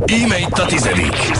Íme itt a 10.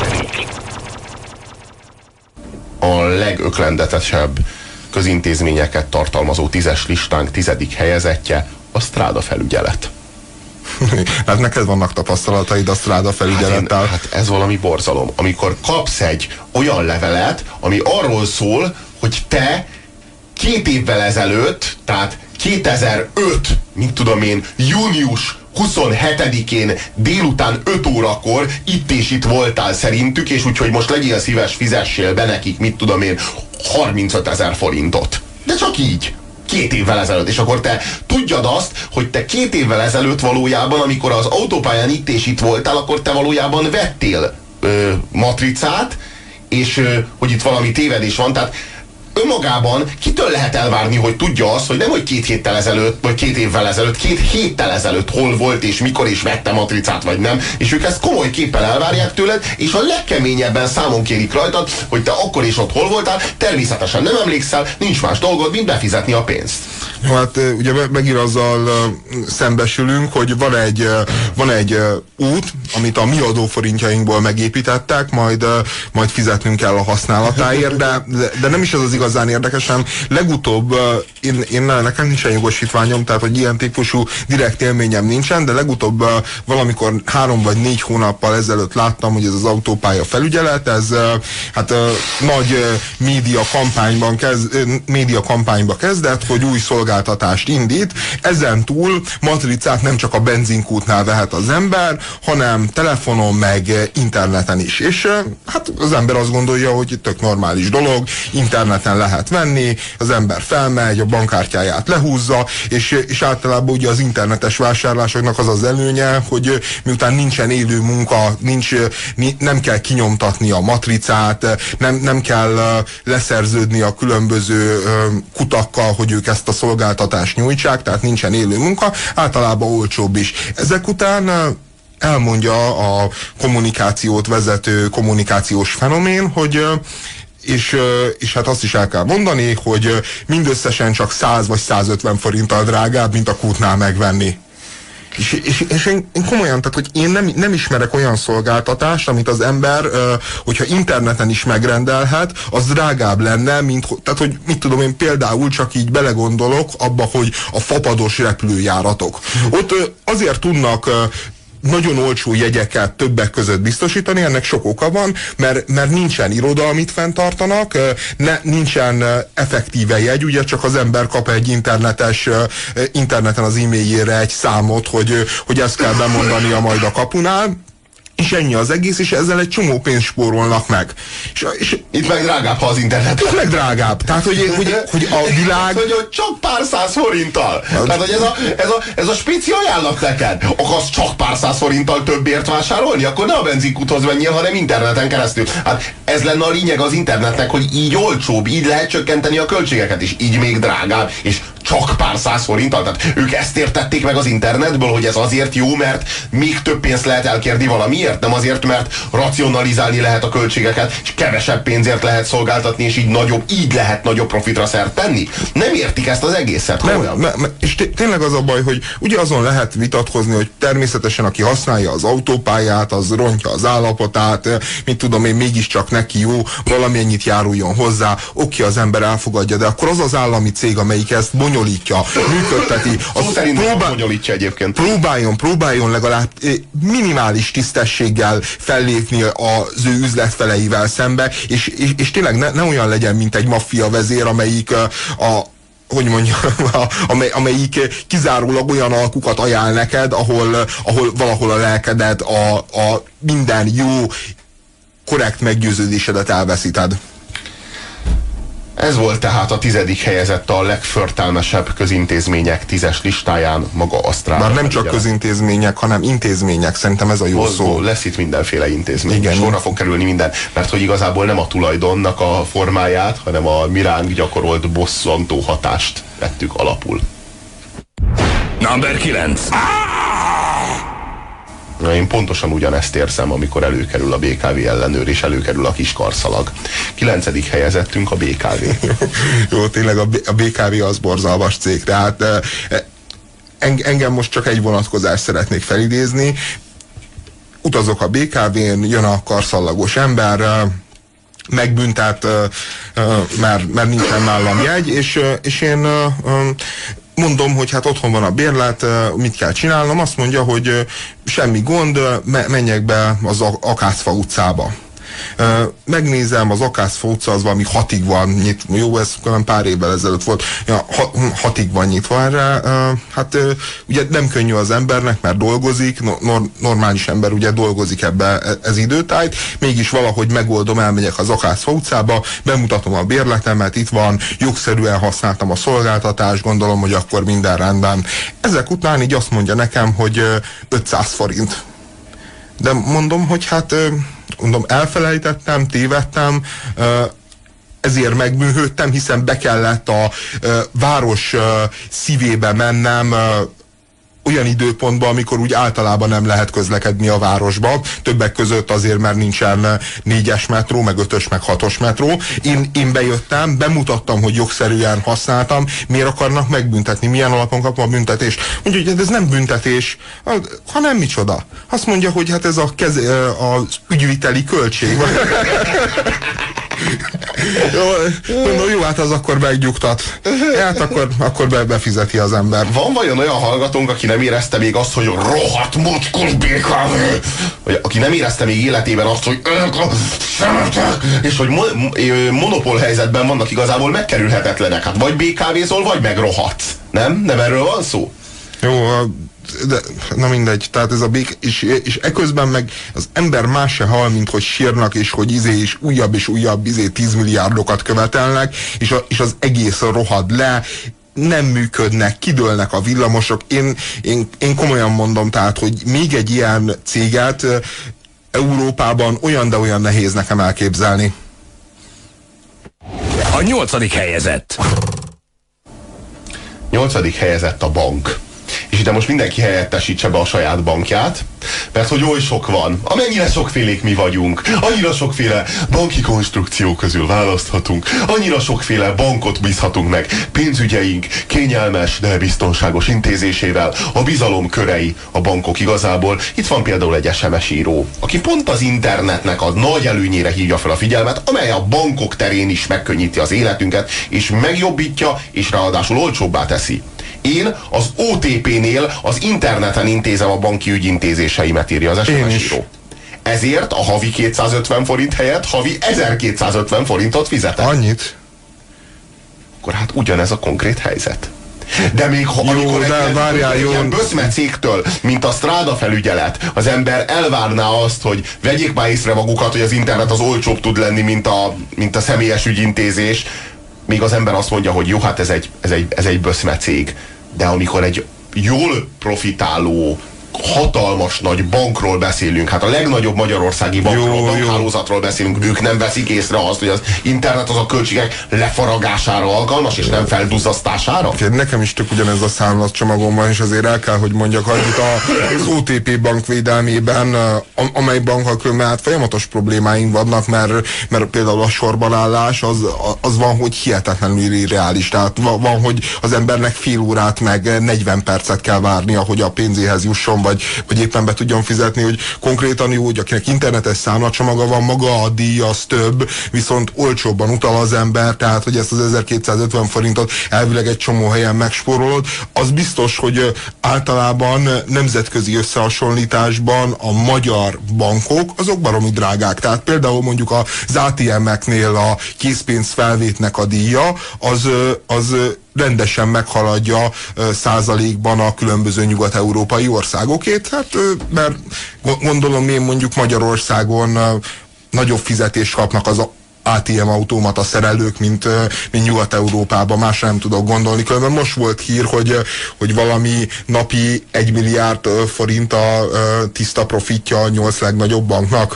A legöklendetesebb közintézményeket tartalmazó 10-es listánk 10. helyezettje a Stráda felügyelet. Hát neked vannak tapasztalataid a Stráda felügyelettel. Hát ez valami borzalom. Amikor kapsz egy olyan levelet, ami arról szól, hogy te 2 évvel ezelőtt, tehát 2005, mint tudom én, június 27-én délután 5 órakor itt és itt voltál szerintük, és úgyhogy most legyél szíves, fizessél be nekik, mit tudom én, 35 000 forintot. De csak így. 2 évvel ezelőtt. És akkor te tudjad azt, hogy te 2 évvel ezelőtt valójában, amikor az autópályán itt és itt voltál, akkor te valójában vettél matricát, és hogy itt valami tévedés van. Tehát önmagában kitől lehet elvárni, hogy tudja azt, hogy nem, hogy 2 héttel ezelőtt, vagy 2 évvel ezelőtt, 2 héttel ezelőtt hol volt, és mikor is vette matricát, vagy nem, és ők ezt komoly képpel elvárják tőled, és a legkeményebben számon kérik rajtad, hogy te akkor is ott hol voltál, természetesen nem emlékszel, nincs más dolgod, mint befizetni a pénzt. Hát ugye megint azzal szembesülünk, hogy van egy út, amit a mi adóforintjainkból megépítettek, majd fizetnünk kell a használatáért, de nem is ez az igazán érdekes, hanem legutóbb, nekem nincsen jogosítványom, tehát hogy ilyen típusú direkt élményem nincsen, de legutóbb valamikor 3 vagy 4 hónappal ezelőtt láttam, hogy ez az autópálya felügyelet, ez hát nagy média kampányba kezdett, hogy új szolgáltatást indít. Ezen túl matricát nem csak a benzinkútnál vehet az ember, hanem telefonon meg interneten is. És hát az ember azt gondolja, hogy tök normális dolog, interneten lehet venni, az ember felmegy, a bankkártyáját lehúzza, és általában ugye az internetes vásárlásoknak az az előnye, hogy miután nincsen élő munka, nem kell kinyomtatni a matricát, nem kell leszerződni a különböző kutakkal, hogy ők ezt a szolgáltatást nyújtsák, tehát nincsen élő munka, általában olcsóbb is. Ezek után elmondja a kommunikációt vezető kommunikációs fenomén, hogy és hát azt is el kell mondani, hogy mindösszesen csak 100 vagy 150 forinttal drágább, mint a kútnál megvenni. És én komolyan, tehát hogy én nem ismerek olyan szolgáltatást, amit az ember, hogyha interneten is megrendelhet, az drágább lenne, tehát hogy mit tudom én, például csak így belegondolok abba, hogy a fapados repülőjáratok. Ott azért tudnak nagyon olcsó jegyeket többek között biztosítani, ennek sok oka van, mert nincsen iroda, amit fenntartanak, nincsen effektíve jegy, ugye csak az ember kap egy interneten az e-mailjére egy számot, hogy ezt kell bemondania majd a kapunál, és ennyi az egész, és ezzel egy csomó pénzt spórolnak meg. És itt meg drágább, ha az internet. Itt meg drágább. Tehát, hogy a világ... hogy csak pár 100 forinttal. Tehát, hogy ez a spéci ajánlat neked. Akarsz csak pár 100 forinttal többért vásárolni? Akkor ne a benzinkúthoz menjél, hanem interneten keresztül. Hát ez lenne a lényeg az internetnek, hogy így olcsóbb, így lehet csökkenteni a költségeket, és így még drágább, és csak pár 100 forinttal. Tehát ők ezt értették meg az internetből, hogy ez azért jó, mert még több pénzt lehet elkérni valamiért, nem azért, mert racionalizálni lehet a költségeket, és kevesebb pénzért lehet szolgáltatni, és így lehet nagyobb profitra szert tenni. Nem értik ezt az egészet. És tényleg az a baj, hogy ugye azon lehet vitatkozni, hogy természetesen aki használja az autópályát, az rontja az állapotát, mit tudom én, mégiscsak neki jó, valamennyit járuljon hozzá, oké, az ember elfogadja, de akkor az az állami cég, amelyik ezt bonyolítja, működteti, az bonyolítja egyébként. Próbáljon legalább minimális tisztességgel fellépni az ő üzletfeleivel szembe, és tényleg ne olyan legyen, mint egy maffia vezér, amelyik amelyik kizárólag olyan alkukat ajánl neked, ahol valahol a lelkedet, a minden jó, korrekt meggyőződésedet elveszíted. Ez volt tehát a 10. helyezett a legförtelmesebb közintézmények 10-es listáján, maga a Stráda. Már nem csak közintézmények, hanem intézmény, szerintem ez a jó szó. Lesz itt mindenféle intézmény. Igen. Sorra fog kerülni minden, mert hogy igazából nem a tulajdonnak a formáját, hanem a mi ránk gyakorolt bosszantó hatást vettük alapul. Number 9. Én pontosan ugyanezt érzem, amikor előkerül a BKV ellenőr, és előkerül a kis karszalag. 9. helyezettünk a BKV. Jó, tényleg a BKV az borzalmas cég, tehát engem most csak egy vonatkozást szeretnék felidézni. utazok a BKV-n, jön a karszallagos ember, megbüntet, mert nincsen nálam jegy, és én mondom, hogy hát otthon van a bérlet, mit kell csinálnom, azt mondja, hogy semmi gond, menjek be az Akácfa utcába. Megnézem, az Akácfa utca az valami 6-ig van nyitva, jó, ez pár évvel ezelőtt volt, 6-ig van nyitva erre, hát ugye nem könnyű az embernek, mert dolgozik, normális ember ugye dolgozik ebbe ez időtájt, mégis valahogy megoldom, elmegyek az Akácfa utcába, bemutatom a bérletemet, itt van, jogszerűen használtam a szolgáltatást, gondolom, hogy akkor minden rendben. Ezek után így azt mondja nekem, hogy 500 forint. De mondom, hogy hát elfelejtettem, tévedtem, ezért megbűnhődtem, hiszen be kellett a város szívébe mennem olyan időpontban, amikor úgy általában nem lehet közlekedni a városba. Többek között azért, mert nincsen 4-es metró, meg 5-ös, meg 6-os metró. Én bejöttem, bemutattam, hogy jogszerűen használtam, miért akarnak megbüntetni, milyen alapon kapom a büntetést. Mondja, hogy ez nem büntetés, hanem micsoda. Azt mondja, hogy hát ez az ügyviteli költség. Jó, hát az akkor megnyugtat. Hát akkor befizeti az ember. Van vajon olyan hallgatónk, aki nem érezte még azt, hogy rohadt mocskos BKV? Vagy aki nem érezte még életében azt, hogy ők a szemetek, és hogy monopól helyzetben vannak, igazából megkerülhetetlenek. Hát vagy BKV-zol, vagy megrohadsz. Nem erről van szó? Jó, de, na mindegy, tehát ez a és eközben meg az ember más se hal, mint hogy sírnak, és hogy és újabb 10 milliárdokat követelnek, és az egész rohad le, nem működnek, kidőlnek a villamosok. Én komolyan mondom, tehát, hogy még egy ilyen céget Európában de olyan nehéz nekem elképzelni. A 8. helyezett. 8. helyezett a bank. És ide most mindenki helyettesítse be a saját bankját, mert hogy oly sok van, amennyire sokfélék mi vagyunk, annyira sokféle banki konstrukció közül választhatunk, annyira sokféle bankot bízhatunk meg pénzügyeink kényelmes, de biztonságos intézésével, a bizalom körei a bankok igazából. Itt van például egy SMS író, aki pont az internetnek a nagy előnyére hívja fel a figyelmet, amely a bankok terén is megkönnyíti az életünket, és megjobbítja, és ráadásul olcsóbbá teszi. Én az OTP-nél az interneten intézem a banki ügyintézéseimet, írja az SMS író. Ezért a havi 250 forint helyett havi 1250 forintot fizetek. Annyit? Akkor hát ugyanez a konkrét helyzet. De még ha amikor egy ilyen böszme cégtől, mint a Stráda felügyelet, az ember elvárná azt, hogy vegyék már észre magukat, hogy az internet az olcsóbb tud lenni, mint a személyes ügyintézés, még az ember azt mondja, hogy jó, hát ez egy böszme cég. De amikor egy jól profitáló, hatalmas nagy bankról beszélünk, hát a legnagyobb magyarországi bankhálózatról beszélünk, ők nem veszik észre azt, hogy az internet az a költségek lefaragására alkalmas, és nem felduzzasztására? Nekem is tök ugyanez a számlatcsomagom van, és azért el kell, hogy mondjak annyit az OTP bank védelmében, amely bankkal különben hát folyamatos problémáink vannak, mert például a sorbanállás az van, hogy hihetetlenül irreális. Tehát van, hogy az embernek fél órát meg 40 percet kell várnia, hogy a pénzéhez jusson, vagy éppen be tudjon fizetni, hogy konkrétan jó, hogy akinek internetes számlacsomaga van, maga a díj az több, viszont olcsóbban utal az ember, tehát hogy ezt az 1250 forintot elvileg egy csomó helyen megspórolod, az biztos, hogy általában nemzetközi összehasonlításban a magyar bankok azok baromi drágák. Tehát például mondjuk az ATM-eknél a készpénzfelvétnek a díja, az rendesen meghaladja százalékban a különböző nyugat-európai országokét, hát mert gondolom én mondjuk Magyarországon nagyobb fizetést kapnak az ATM automata szerelők, mint Nyugat-Európában, másra nem tudok gondolni. Különben most volt hír, hogy valami napi 1 milliárd forint a tiszta profitja a 8 legnagyobb banknak.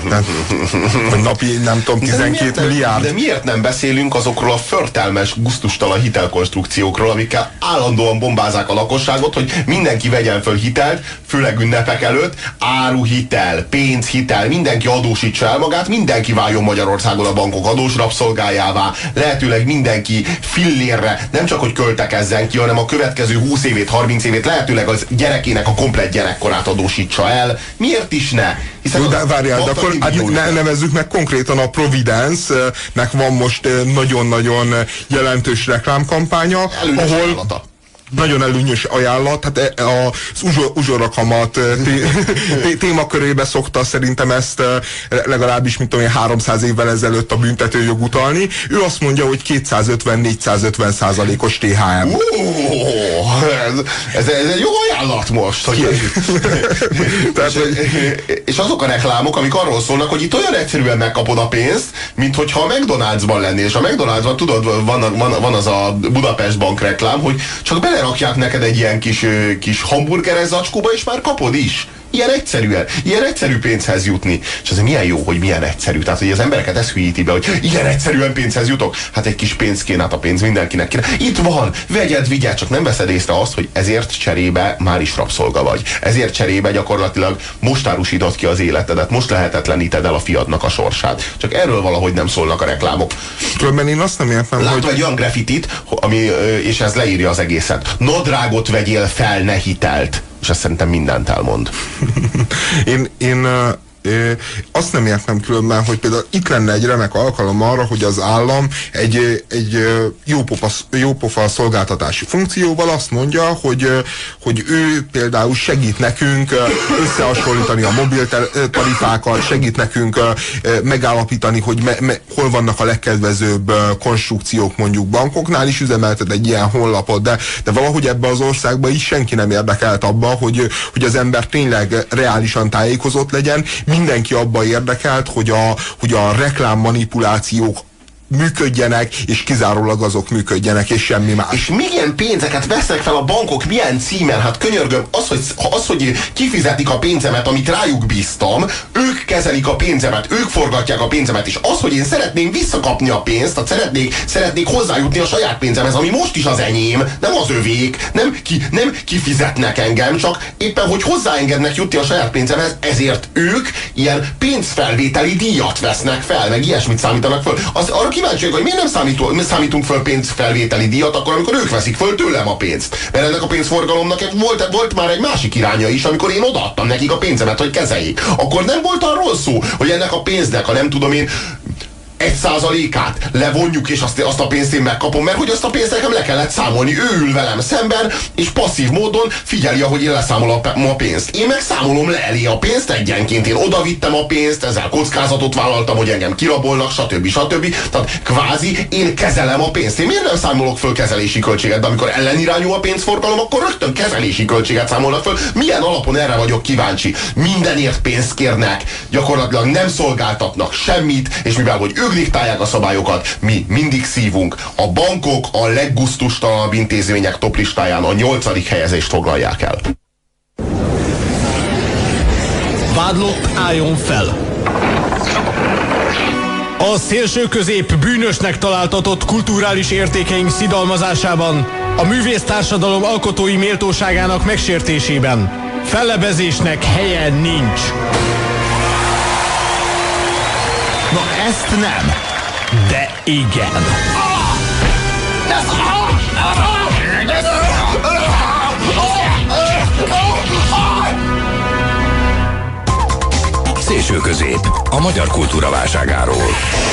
Vagy napi, nem tudom, 12 milliárd. De miért nem beszélünk azokról a förtelmes, gusztustalan hitelkonstrukciókról, amikkel állandóan bombázák a lakosságot, hogy mindenki vegyen föl hitelt, főleg ünnepek előtt, áruhitel, pénzhitel, mindenki adósítsa el magát, mindenki váljon Magyarországon a bankok adós rabszolgájává, lehetőleg mindenki fillérre nem csak hogy költekezzen ki, hanem a következő 20 évét, 30 évét lehetőleg az gyerekének a komplett gyerekkorát adósítsa el. Miért is ne? Jó, de várjál, de akkor nevezzük meg konkrétan a Providence-nek van most nagyon-nagyon jelentős reklámkampánya, ahol nagyon előnyös ajánlat, hát az uzsorakamat témakörébe szokta szerintem ezt legalábbis, mint tudom én, 300 évvel ezelőtt a büntetőjog utalni. Ő azt mondja, hogy 250-450%-os THM. Ez egy jó ajánlat most. És azok a reklámok, amik arról szólnak, hogy itt olyan egyszerűen megkapod a pénzt, mint hogyha a McDonald'sban lennél. És a McDonald'sban, tudod, van az a Budapest Bank reklám, hogy csak belerakják neked egy ilyen kis hamburgeres zacskóba, és már kapod is. Ilyen egyszerű pénzhez jutni. És ez milyen jó, hogy milyen egyszerű. Tehát, hogy az embereket ez hülyíti be, hogy ilyen egyszerűen pénzhez jutok. Hát egy kis pénz kéne, hát a pénz mindenkinek kéne. Itt van, vigyázz, csak nem veszed észre azt, hogy ezért cserébe már is rabszolga vagy. Ezért cserébe gyakorlatilag most árusítod ki az életedet, most lehetetleníted el a fiadnak a sorsát. Csak erről valahogy nem szólnak a reklámok. Különben én azt nem értem, Látva egy olyan graffitit, és ez leírja az egészet. Nadrágot vegyél fel, ne hitelt. És ez szerintem mindent elmond. Én azt nem értem különben, hogy például itt lenne egy remek alkalom arra, hogy az állam egy jópofa szolgáltatási funkcióval azt mondja, hogy ő például segít nekünk összehasonlítani a mobil tarifákat, segít nekünk megállapítani, hogy hol vannak a legkedvezőbb konstrukciók mondjuk bankoknál, is üzemeltet egy ilyen honlapot, de valahogy ebbe az országba is senki nem érdekelt abba, hogy az ember tényleg reálisan tájékozott legyen. Mindenki abba érdekelt, hogy a reklámmanipulációk működjenek, és kizárólag azok működjenek, és semmi más. És milyen pénzeket vesznek fel a bankok, milyen címen? Hát könyörgöm, az, hogy kifizetik a pénzemet, amit rájuk bíztam, ők kezelik a pénzemet, ők forgatják a pénzemet, és az, hogy én szeretném visszakapni a pénzt, tehát szeretnék hozzájutni a saját pénzemhez, ami most is az enyém, nem az övék, nem kifizetnek engem, csak éppen, hogy hozzáengednek jutni a saját pénzemhez, ezért ők ilyen pénzfelvételi díjat vesznek fel, meg ilyesmit számítanak föl. Arra kíváncsiak, hogy miért nem számítunk föl pénzfelvételi díjat, akkor, amikor ők veszik föl tőlem a pénzt. Mert ennek a pénzforgalomnak volt már egy másik iránya is, amikor én odaadtam nekik a pénzemet, hogy kezeljék. Akkor nem volt arról szó, hogy ennek a pénznek, ha nem tudom én, 1%-át levonjuk, és azt a pénzt én megkapom, mert hogy azt a pénzt nekem le kellett számolni. Ő ül velem szemben, és passzív módon figyeli, ahogy én leszámolom a pénzt. Én meg számolom le elé a pénzt egyenként. Én odavittem a pénzt, ezzel kockázatot vállaltam, hogy engem kirabolnak, stb. Tehát kvázi én kezelem a pénzt. Én miért nem számolok föl kezelési költséget, de amikor ellenirányú a pénzforgalom, akkor rögtön kezelési költséget számolnak föl. Milyen alapon? Erre vagyok kíváncsi. Mindenért pénzt kérnek, gyakorlatilag nem szolgáltatnak semmit, és mivel hogy ők diktálják a szabályokat, mi mindig szívunk. A bankok a leggusztustalanabb intézmények toplistáján a 8. helyezést foglalják el. Vádlott álljon fel! A szélsőközép bűnösnek találtatott kulturális értékeink szidalmazásában, a művésztársadalom alkotói méltóságának megsértésében fellebezésnek helye nincs. Na ezt nem, de igen. Szélsőközép, a magyar kultúra válságáról.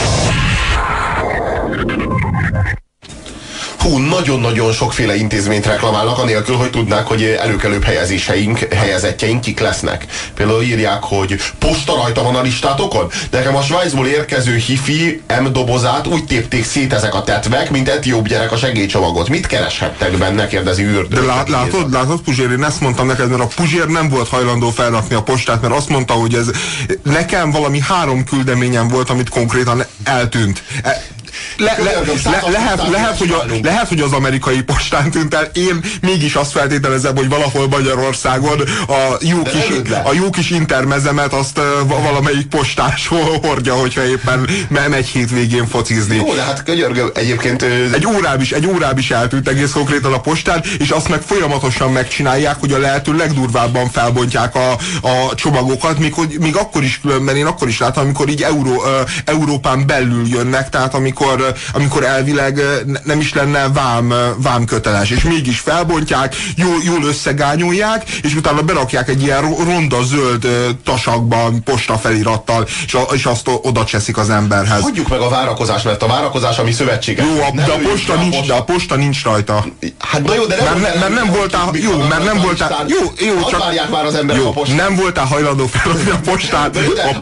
Nagyon-nagyon sokféle intézményt reklamálnak, anélkül, hogy tudnák, hogy előkelőbb helyezettjeink kik lesznek. Például írják, hogy posta rajta van a listátokon. Nekem a Svájcból érkező hifi M-dobozát úgy tépték szét ezek a tetvek, mint etióp gyerek a segélycsomagot. Mit kereshettek benne, kérdezi Ürdő. De látod, Puzsér, én ezt mondtam neked, mert a Puzsér nem volt hajlandó felrakni a postát, mert azt mondta, hogy ez nekem valami 3 küldeményem volt, amit konkrétan eltűnt. Lehet, hogy az amerikai postán tűnt el. Én mégis azt feltételezem, hogy valahol Magyarországon a jó kis intermezemet azt valamelyik postás hordja, hogyha éppen megy hétvégén focizni. Jó, de hát könyörgöm, egyébként... Egy órám is eltűnt egész konkrétan a postán, és azt meg folyamatosan megcsinálják, hogy a lehető legdurvábban felbontják a csomagokat, még akkor is különben, én akkor is láttam, amikor így Európán belül jönnek, tehát amikor elvileg nem is lenne vám köteles, és mégis felbontják, jól összegányolják, és utána berakják egy ilyen ronda zöld tasakban posta felirattal, és azt oda cseszik az emberhez. Hagyjuk meg a várakozást, mert a várakozás a mi szövetséges. Jó, de a posta nincs rajta. Hát na jó, de nem voltál, csak várják már az emberek a postát. Nem voltál hajlandó felrakni a postát.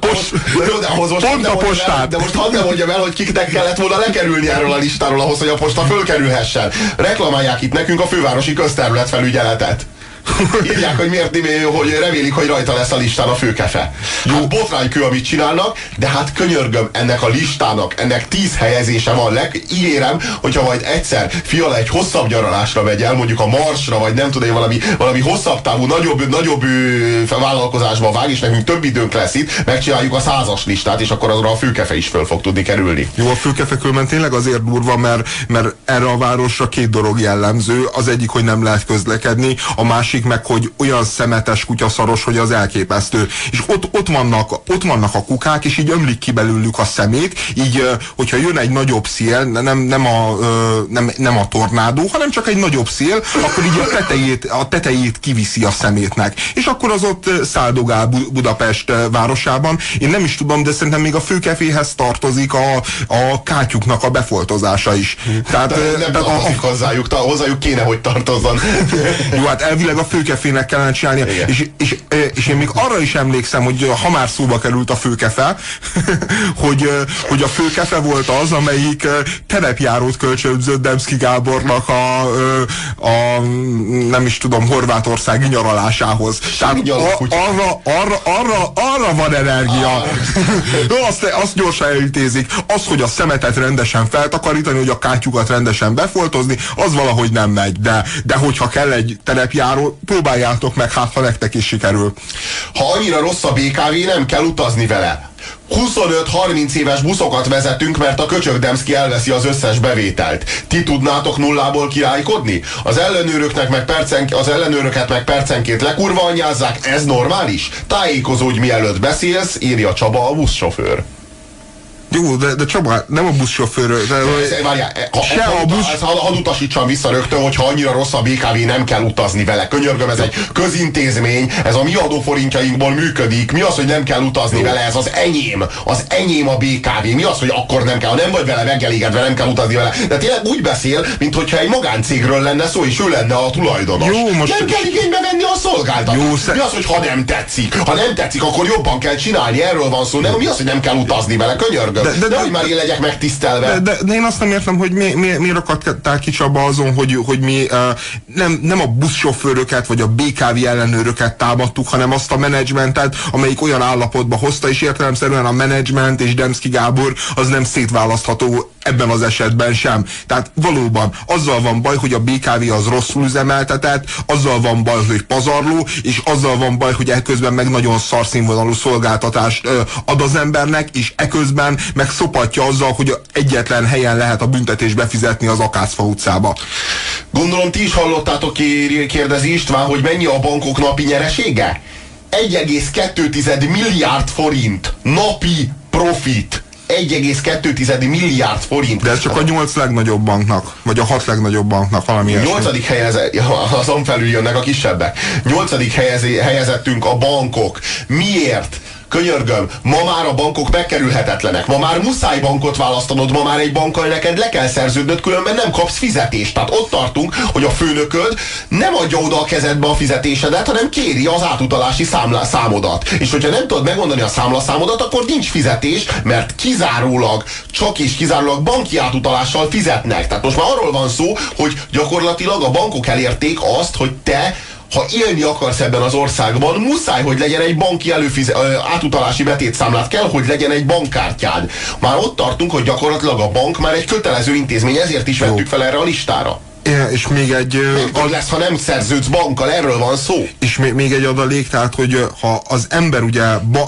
Pont a postát. De most hadd ne mondjam el, hogy kiknek kellett volna lekerülni erről a listáról ahhoz, hogy a posta fölkerülhessen. Reklamálják itt nekünk a fővárosi közterület felügyeletet. Írják, hogy hogy remélik, hogy rajta lesz a listán a főkefe. Hát botránykő, amit csinálnak, de hát könyörgöm, ennek a listának, ennek 10 helyezése van. Ígérem, hogyha majd egyszer Fiala egy hosszabb nyaralásra megy el, mondjuk a Marsra, vagy nem tudom, valami hosszabb távú, nagyobb vállalkozásba vág, és nekünk több időnk lesz itt, megcsináljuk a 100-as listát, és akkor arra a főkefe is föl fog tudni kerülni. Jó, a főkefe különben tényleg azért durva, mert erre a városra 2 dolog jellemző. Az egyik, hogy nem lehet közlekedni, a másik meg, hogy olyan szemetes kutyaszaros, hogy az elképesztő. És ott vannak a kukák, és így ömlik ki belőlük a szemét, így, hogyha jön egy nagyobb szél, nem a tornádó, hanem csak egy nagyobb szél, akkor így a tetejét kiviszi a szemétnek. És akkor az ott száldogál Budapest városában. Én nem is tudom, de szerintem még a főkeféhez tartozik a kátyuknak a befoltozása is. Tehát, nem tartozik hozzájuk kéne, hogy tartozzon. Jó, hát elvileg a főkefének kellene csinálnia. És én még arra is emlékszem, hogy ha már szóba került a főkefe, hogy a főkefe volt az, amelyik terepjárót kölcsönzött Demszky Gábornak a nem is tudom, horvátországi nyaralásához. Tehát arra van energia. Azt gyorsan elintézik. Az, hogy a szemetet rendesen feltakarítani, hogy a kátyukat rendesen befoltozni, az valahogy nem megy. De hogyha kell egy terepjáró, próbáljátok meg, hát ha nektek is sikerül. Ha annyira rossz a BKV, nem kell utazni vele. 25-30 éves buszokat vezetünk, mert a köcsög Demszky elveszi az összes bevételt. Ti tudnátok nullából királykodni? Az ellenőröket meg percenként lekurva-anyázzák, ez normális? Tájékozódj, mielőtt beszélsz, írja Csaba, a buszsofőr. Jó, de Csaba, nem a buszsofőr. Várjál, hadd utasítsam vissza rögtön, hogyha annyira rossz a BKV, nem kell utazni vele. Könyörgöm, ez egy közintézmény, ez a mi adóforintjainkból működik. Mi az, hogy nem kell utazni vele? Ez az enyém. Az enyém a BKV. Mi az, hogy akkor nem kell? Ha nem vagy vele megelégedve, nem kell utazni vele. De tényleg úgy beszél, mintha egy magáncégről lenne szó, és ő lenne a tulajdonos. Jó, most... Nem kell igénybe venni a szolgáltatást. Mi az, hogy ha nem tetszik? Ha nem tetszik, akkor jobban kell csinálni. Erről van szó. Nem, mi az, hogy nem kell utazni vele? Könyörgöm. De hogy már én legyek megtisztelve. De én azt nem értem, hogy miért akadtál ki, Csaba, azon, hogy mi nem a buszsofőröket vagy a BKV ellenőröket támadtuk, hanem azt a menedzsmentet, amelyik olyan állapotba hozta, és értelemszerűen a menedzsment és Demszky Gábor az nem szétválasztható ebben az esetben sem. Tehát valóban azzal van baj, hogy a BKV az rosszul üzemeltetett, azzal van baj, hogy pazarló, és azzal van baj, hogy eközben meg nagyon szarszínvonalú szolgáltatást ad az embernek, és eközben meg szopatja azzal, hogy egyetlen helyen lehet a büntetés befizetni, az Akácfa utcába. Gondolom ti is hallottátok, kérdezi István, hogy mennyi a bankok napi nyeresége? 1,2 milliárd forint napi profit. 1,2 milliárd forint. De ez csak a 8 legnagyobb banknak, vagy a 6 legnagyobb banknak valami ilyesmi. 8. azon felül jönnek a kisebbek. 8. helyezettünk a bankok. Miért? Könyörgöm, ma már a bankok megkerülhetetlenek. Ma már muszáj bankot választanod, ma már egy bankkal neked le kell szerződnöd, különben nem kapsz fizetést. Tehát ott tartunk, hogy a főnököd nem adja oda a kezedbe a fizetésedet, hanem kéri az átutalási számodat. És hogyha nem tudod megmondani a számlaszámodat, akkor nincs fizetés, mert csak és kizárólag banki átutalással fizetnek. Tehát most már arról van szó, hogy gyakorlatilag a bankok elérték azt, hogy te ha élni akarsz ebben az országban, muszáj, hogy legyen egy banki átutalási betétszámlát, kell, hogy legyen egy bankkártyád. Már ott tartunk, hogy gyakorlatilag a bank már egy kötelező intézmény, ezért is vettük fel erre a listára. És még egy... lesz, ha nem szerződsz bankkal, erről van szó. És még egy adalék, tehát, hogy ha az ember ugye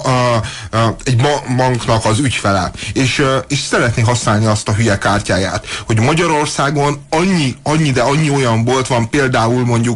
egy banknak az ügyfele, és szeretné használni azt a hülye kártyáját, hogy Magyarországon annyi olyan bolt van, például mondjuk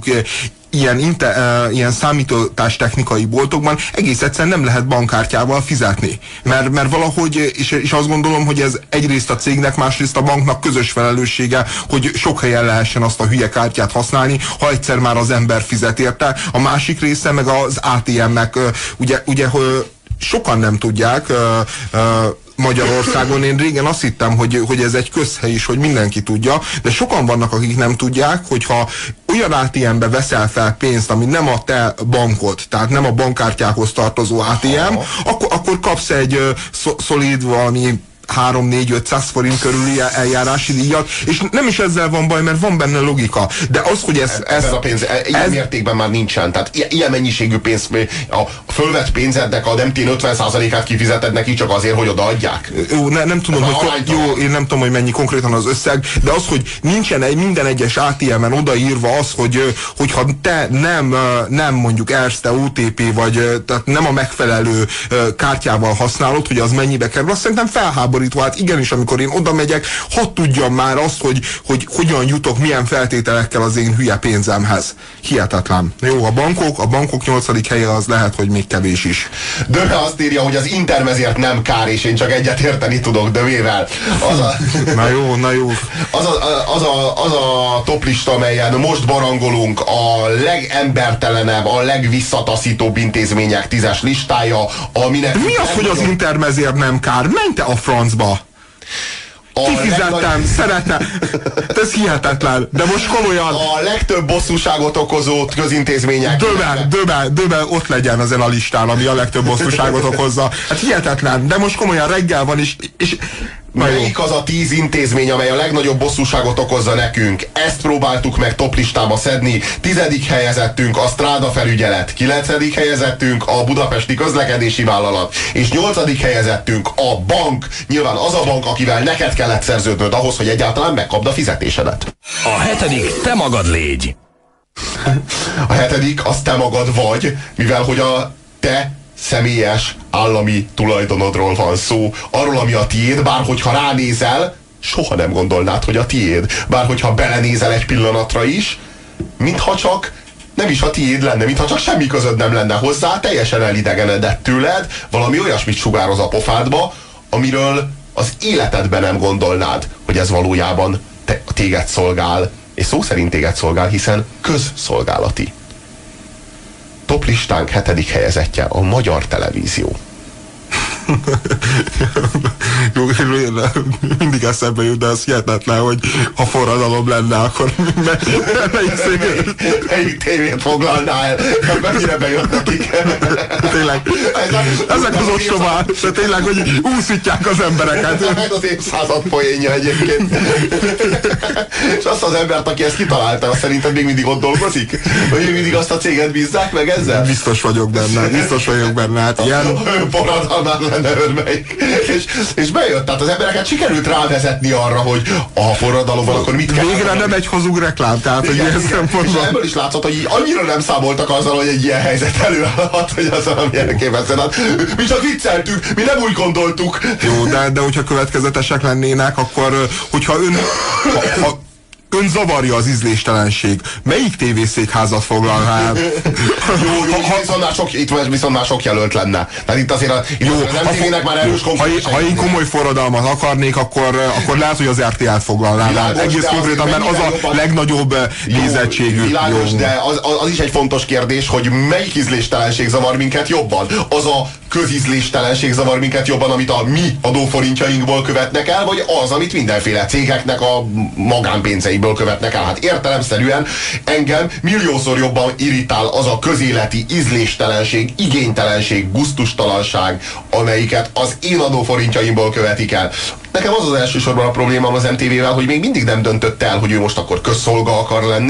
ilyen számítástechnikai boltokban egész egyszerűen nem lehet bankkártyával fizetni. Mert valahogy, és azt gondolom, hogy ez egyrészt a cégnek, másrészt a banknak közös felelőssége, hogy sok helyen lehessen azt a hülye kártyát használni, ha egyszer már az ember fizet érte. A másik része meg az ATM-nek, ugye sokan nem tudják, Magyarországon. Én régen azt hittem, hogy ez egy közhely is, hogy mindenki tudja, de sokan vannak, akik nem tudják, hogyha olyan ATM-be veszel fel pénzt, ami nem a te bankod, tehát nem a bankkártyához tartozó ATM, akkor kapsz egy szolid valami 3-4-500 forint körüli eljárási díjat, és nem is ezzel van baj, mert van benne logika. De az, hogy ez a pénz ilyen mértékben már nincsen. Tehát ilyen mennyiségű pénz, a fölvett pénzednek a nem 50%-át kifizeted neki csak azért, hogy odaadják. Jó, nem tudom, én nem tudom, hogy mennyi konkrétan az összeg, de az, hogy nincsen minden egyes ATM-en odaírva az, hogyha te nem mondjuk Erste, OTP vagy tehát nem a megfelelő kártyával használod, hogy az mennyibe kerül, azt szerintem felháborító. Hát igenis, amikor én oda megyek, hadd tudjam már azt, hogy hogyan jutok, milyen feltételekkel az én hülye pénzemhez. Hihetetlen. Jó, a bankok 8. helye az lehet, hogy még kevés is. Döve azt írja, hogy az intermezért nem kár, és én csak egyet érteni tudok Dövével. Na jó. Az a toplista, amelyen most barangolunk, a legembertelenebb, a legvisszataszítóbb intézmények 10-es listája, aminek... Mi az, hogy az intermezért nem kár? Menj te a francba! Kifizettem, szeretem. Ez hihetetlen, de most komolyan. A legtöbb bosszúságot okozó közintézmények. Döbben ott legyen ezen a listán, ami a legtöbb bosszúságot okozza. Hát hihetetlen, de most komolyan reggel van, és melyik az a 10 intézmény, amely a legnagyobb bosszúságot okozza nekünk? Ezt próbáltuk meg toplistába szedni. 10. helyezettünk a Stráda felügyelet, 9. helyezettünk a Budapesti Közlekedési Vállalat, és 8. helyezettünk a bank. Nyilván az a bank, akivel neked kellett szerződnöd ahhoz, hogy egyáltalán megkapd a fizetésedet. A 7. te magad légy. A 7. az te magad vagy, mivel hogy a te személyes állami tulajdonodról van szó, arról, ami a tiéd, bár hogyha ránézel, soha nem gondolnád, hogy a tiéd. Bár hogyha belenézel egy pillanatra is, mintha csak nem is a tiéd lenne, mintha csak semmi közöd nem lenne hozzá, teljesen elidegenedett tőled, valami olyasmit sugároz a pofádba, amiről az életedben nem gondolnád, hogy ez valójában téged szolgál, és szó szerint téged szolgál, hiszen közszolgálati. Toplistánk 7. helyezettje a Magyar Televízió. Mindig eszembe jut, de az hihetetlen, hogy ha forradalom lenne, akkor melyik tévét foglalná el? Mennyire bejött nekik? Tényleg, ezek az ostobák, de tényleg, hogy úszítják az embereket. Ez az évszázad poénja egyébként. És azt az embert, aki ezt kitalálta, szerinted még mindig ott dolgozik? Vagy mindig azt a céget bízzák meg ezzel? Biztos vagyok benne, hát ilyen... Forradalmán lenne örmelyik. És bejött, tehát az embereket sikerült rávezetni arra, hogy a forradalomban akkor mit kell... Végre nem egy hazug reklám, tehát hogy ez szempontból... És ebből is látszott, hogy annyira nem számoltak azzal, hogy egy ilyen helyzet előállhat, hogy az valami elképesztően. Hát, mi csak vicceltük, mi nem úgy gondoltuk. Jó, de hogyha következetesek lennének, akkor hogyha ön zavarja az ízléstelenség, melyik tévészékházat foglalná el? Itt viszont már sok jelölt lenne. Tehát itt azért az MTV-nek már erős konkurensei. Ha én komoly forradalmat akarnék, akkor lehet, hogy az RTL-t foglalnám. Egész konkrétan, mert az a legnagyobb nézettségű. Világos, de az is egy fontos kérdés, hogy melyik ízléstelenség zavar minket jobban? Az a közízléstelenség zavar minket jobban, amit a mi adóforintjainkból követnek el, vagy az, amit mindenféle cégeknek a magánpénzeiből követnek el. Hát értelemszerűen engem milliószor jobban irritál az a közéleti ízléstelenség, igénytelenség, gusztustalanság, amelyiket az én adóforintjaimból követik el. Nekem az elsősorban a problémám az MTV-vel, hogy még mindig nem döntött el, hogy ő most akkor közszolga akar lenni,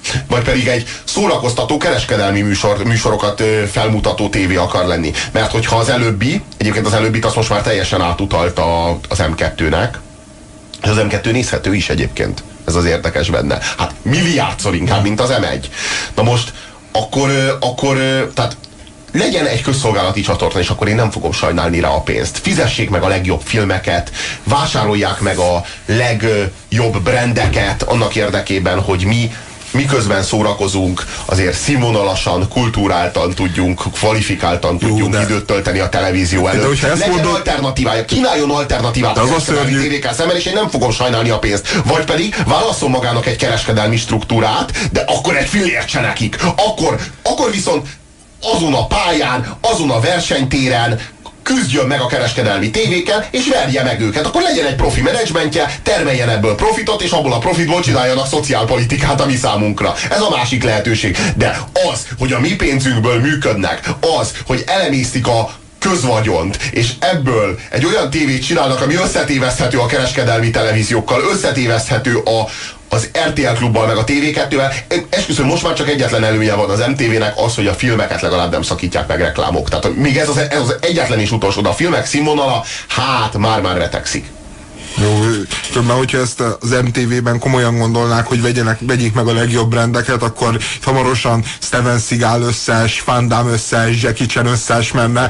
Vagy pedig egy szórakoztató kereskedelmi műsorokat felmutató tévé akar lenni. Mert hogyha egyébként az előbbit azt most már teljesen átutalt az M2-nek, és az M2 nézhető is egyébként. Ez az érdekes benne. Hát milliárdszor inkább, mint az M1. Na most, akkor tehát legyen egy közszolgálati csatorna, és akkor én nem fogom sajnálni rá a pénzt. Fizessék meg a legjobb filmeket, vásárolják meg a legjobb brandeket annak érdekében, hogy mi miközben szórakozunk, azért színvonalasan, kultúráltan tudjunk, kvalifikáltan tudjunk időt tölteni a televízió előtt. Legyen alternatívája, kínáljon alternatívát a kereskedelmi tévékkel szemben, és én nem fogom sajnálni a pénzt. Vagy pedig válasszon magának egy kereskedelmi struktúrát, de akkor egy fillért se nekik. Akkor viszont azon a pályán, azon a versenytéren küzdjön meg a kereskedelmi tévékkel, és verje meg őket. Akkor legyen egy profi menedzsmentje, termeljen ebből profitot, és abból a profitból csináljanak szociálpolitikát a mi számunkra. Ez a másik lehetőség. De az, hogy a mi pénzünkből működnek, az, hogy elemésztik a közvagyont, és ebből egy olyan tévét csinálnak, ami összetéveszthető a kereskedelmi televíziókkal, összetéveszthető az RTL Klubbal, meg a TV2-vel. Esküszöm, most már csak egyetlen előnye van az MTV-nek, az, hogy a filmeket legalább nem szakítják meg reklámok. Tehát még ez az egyetlen és utolsó, de a filmek színvonala, hát már retegszik. Jó, különben, hogyha ezt az MTV-ben komolyan gondolnák, hogy vegyék meg a legjobb brandeket, akkor hamarosan Steven Seagal összes, Van Damme összes, Jackie Chan összes menne.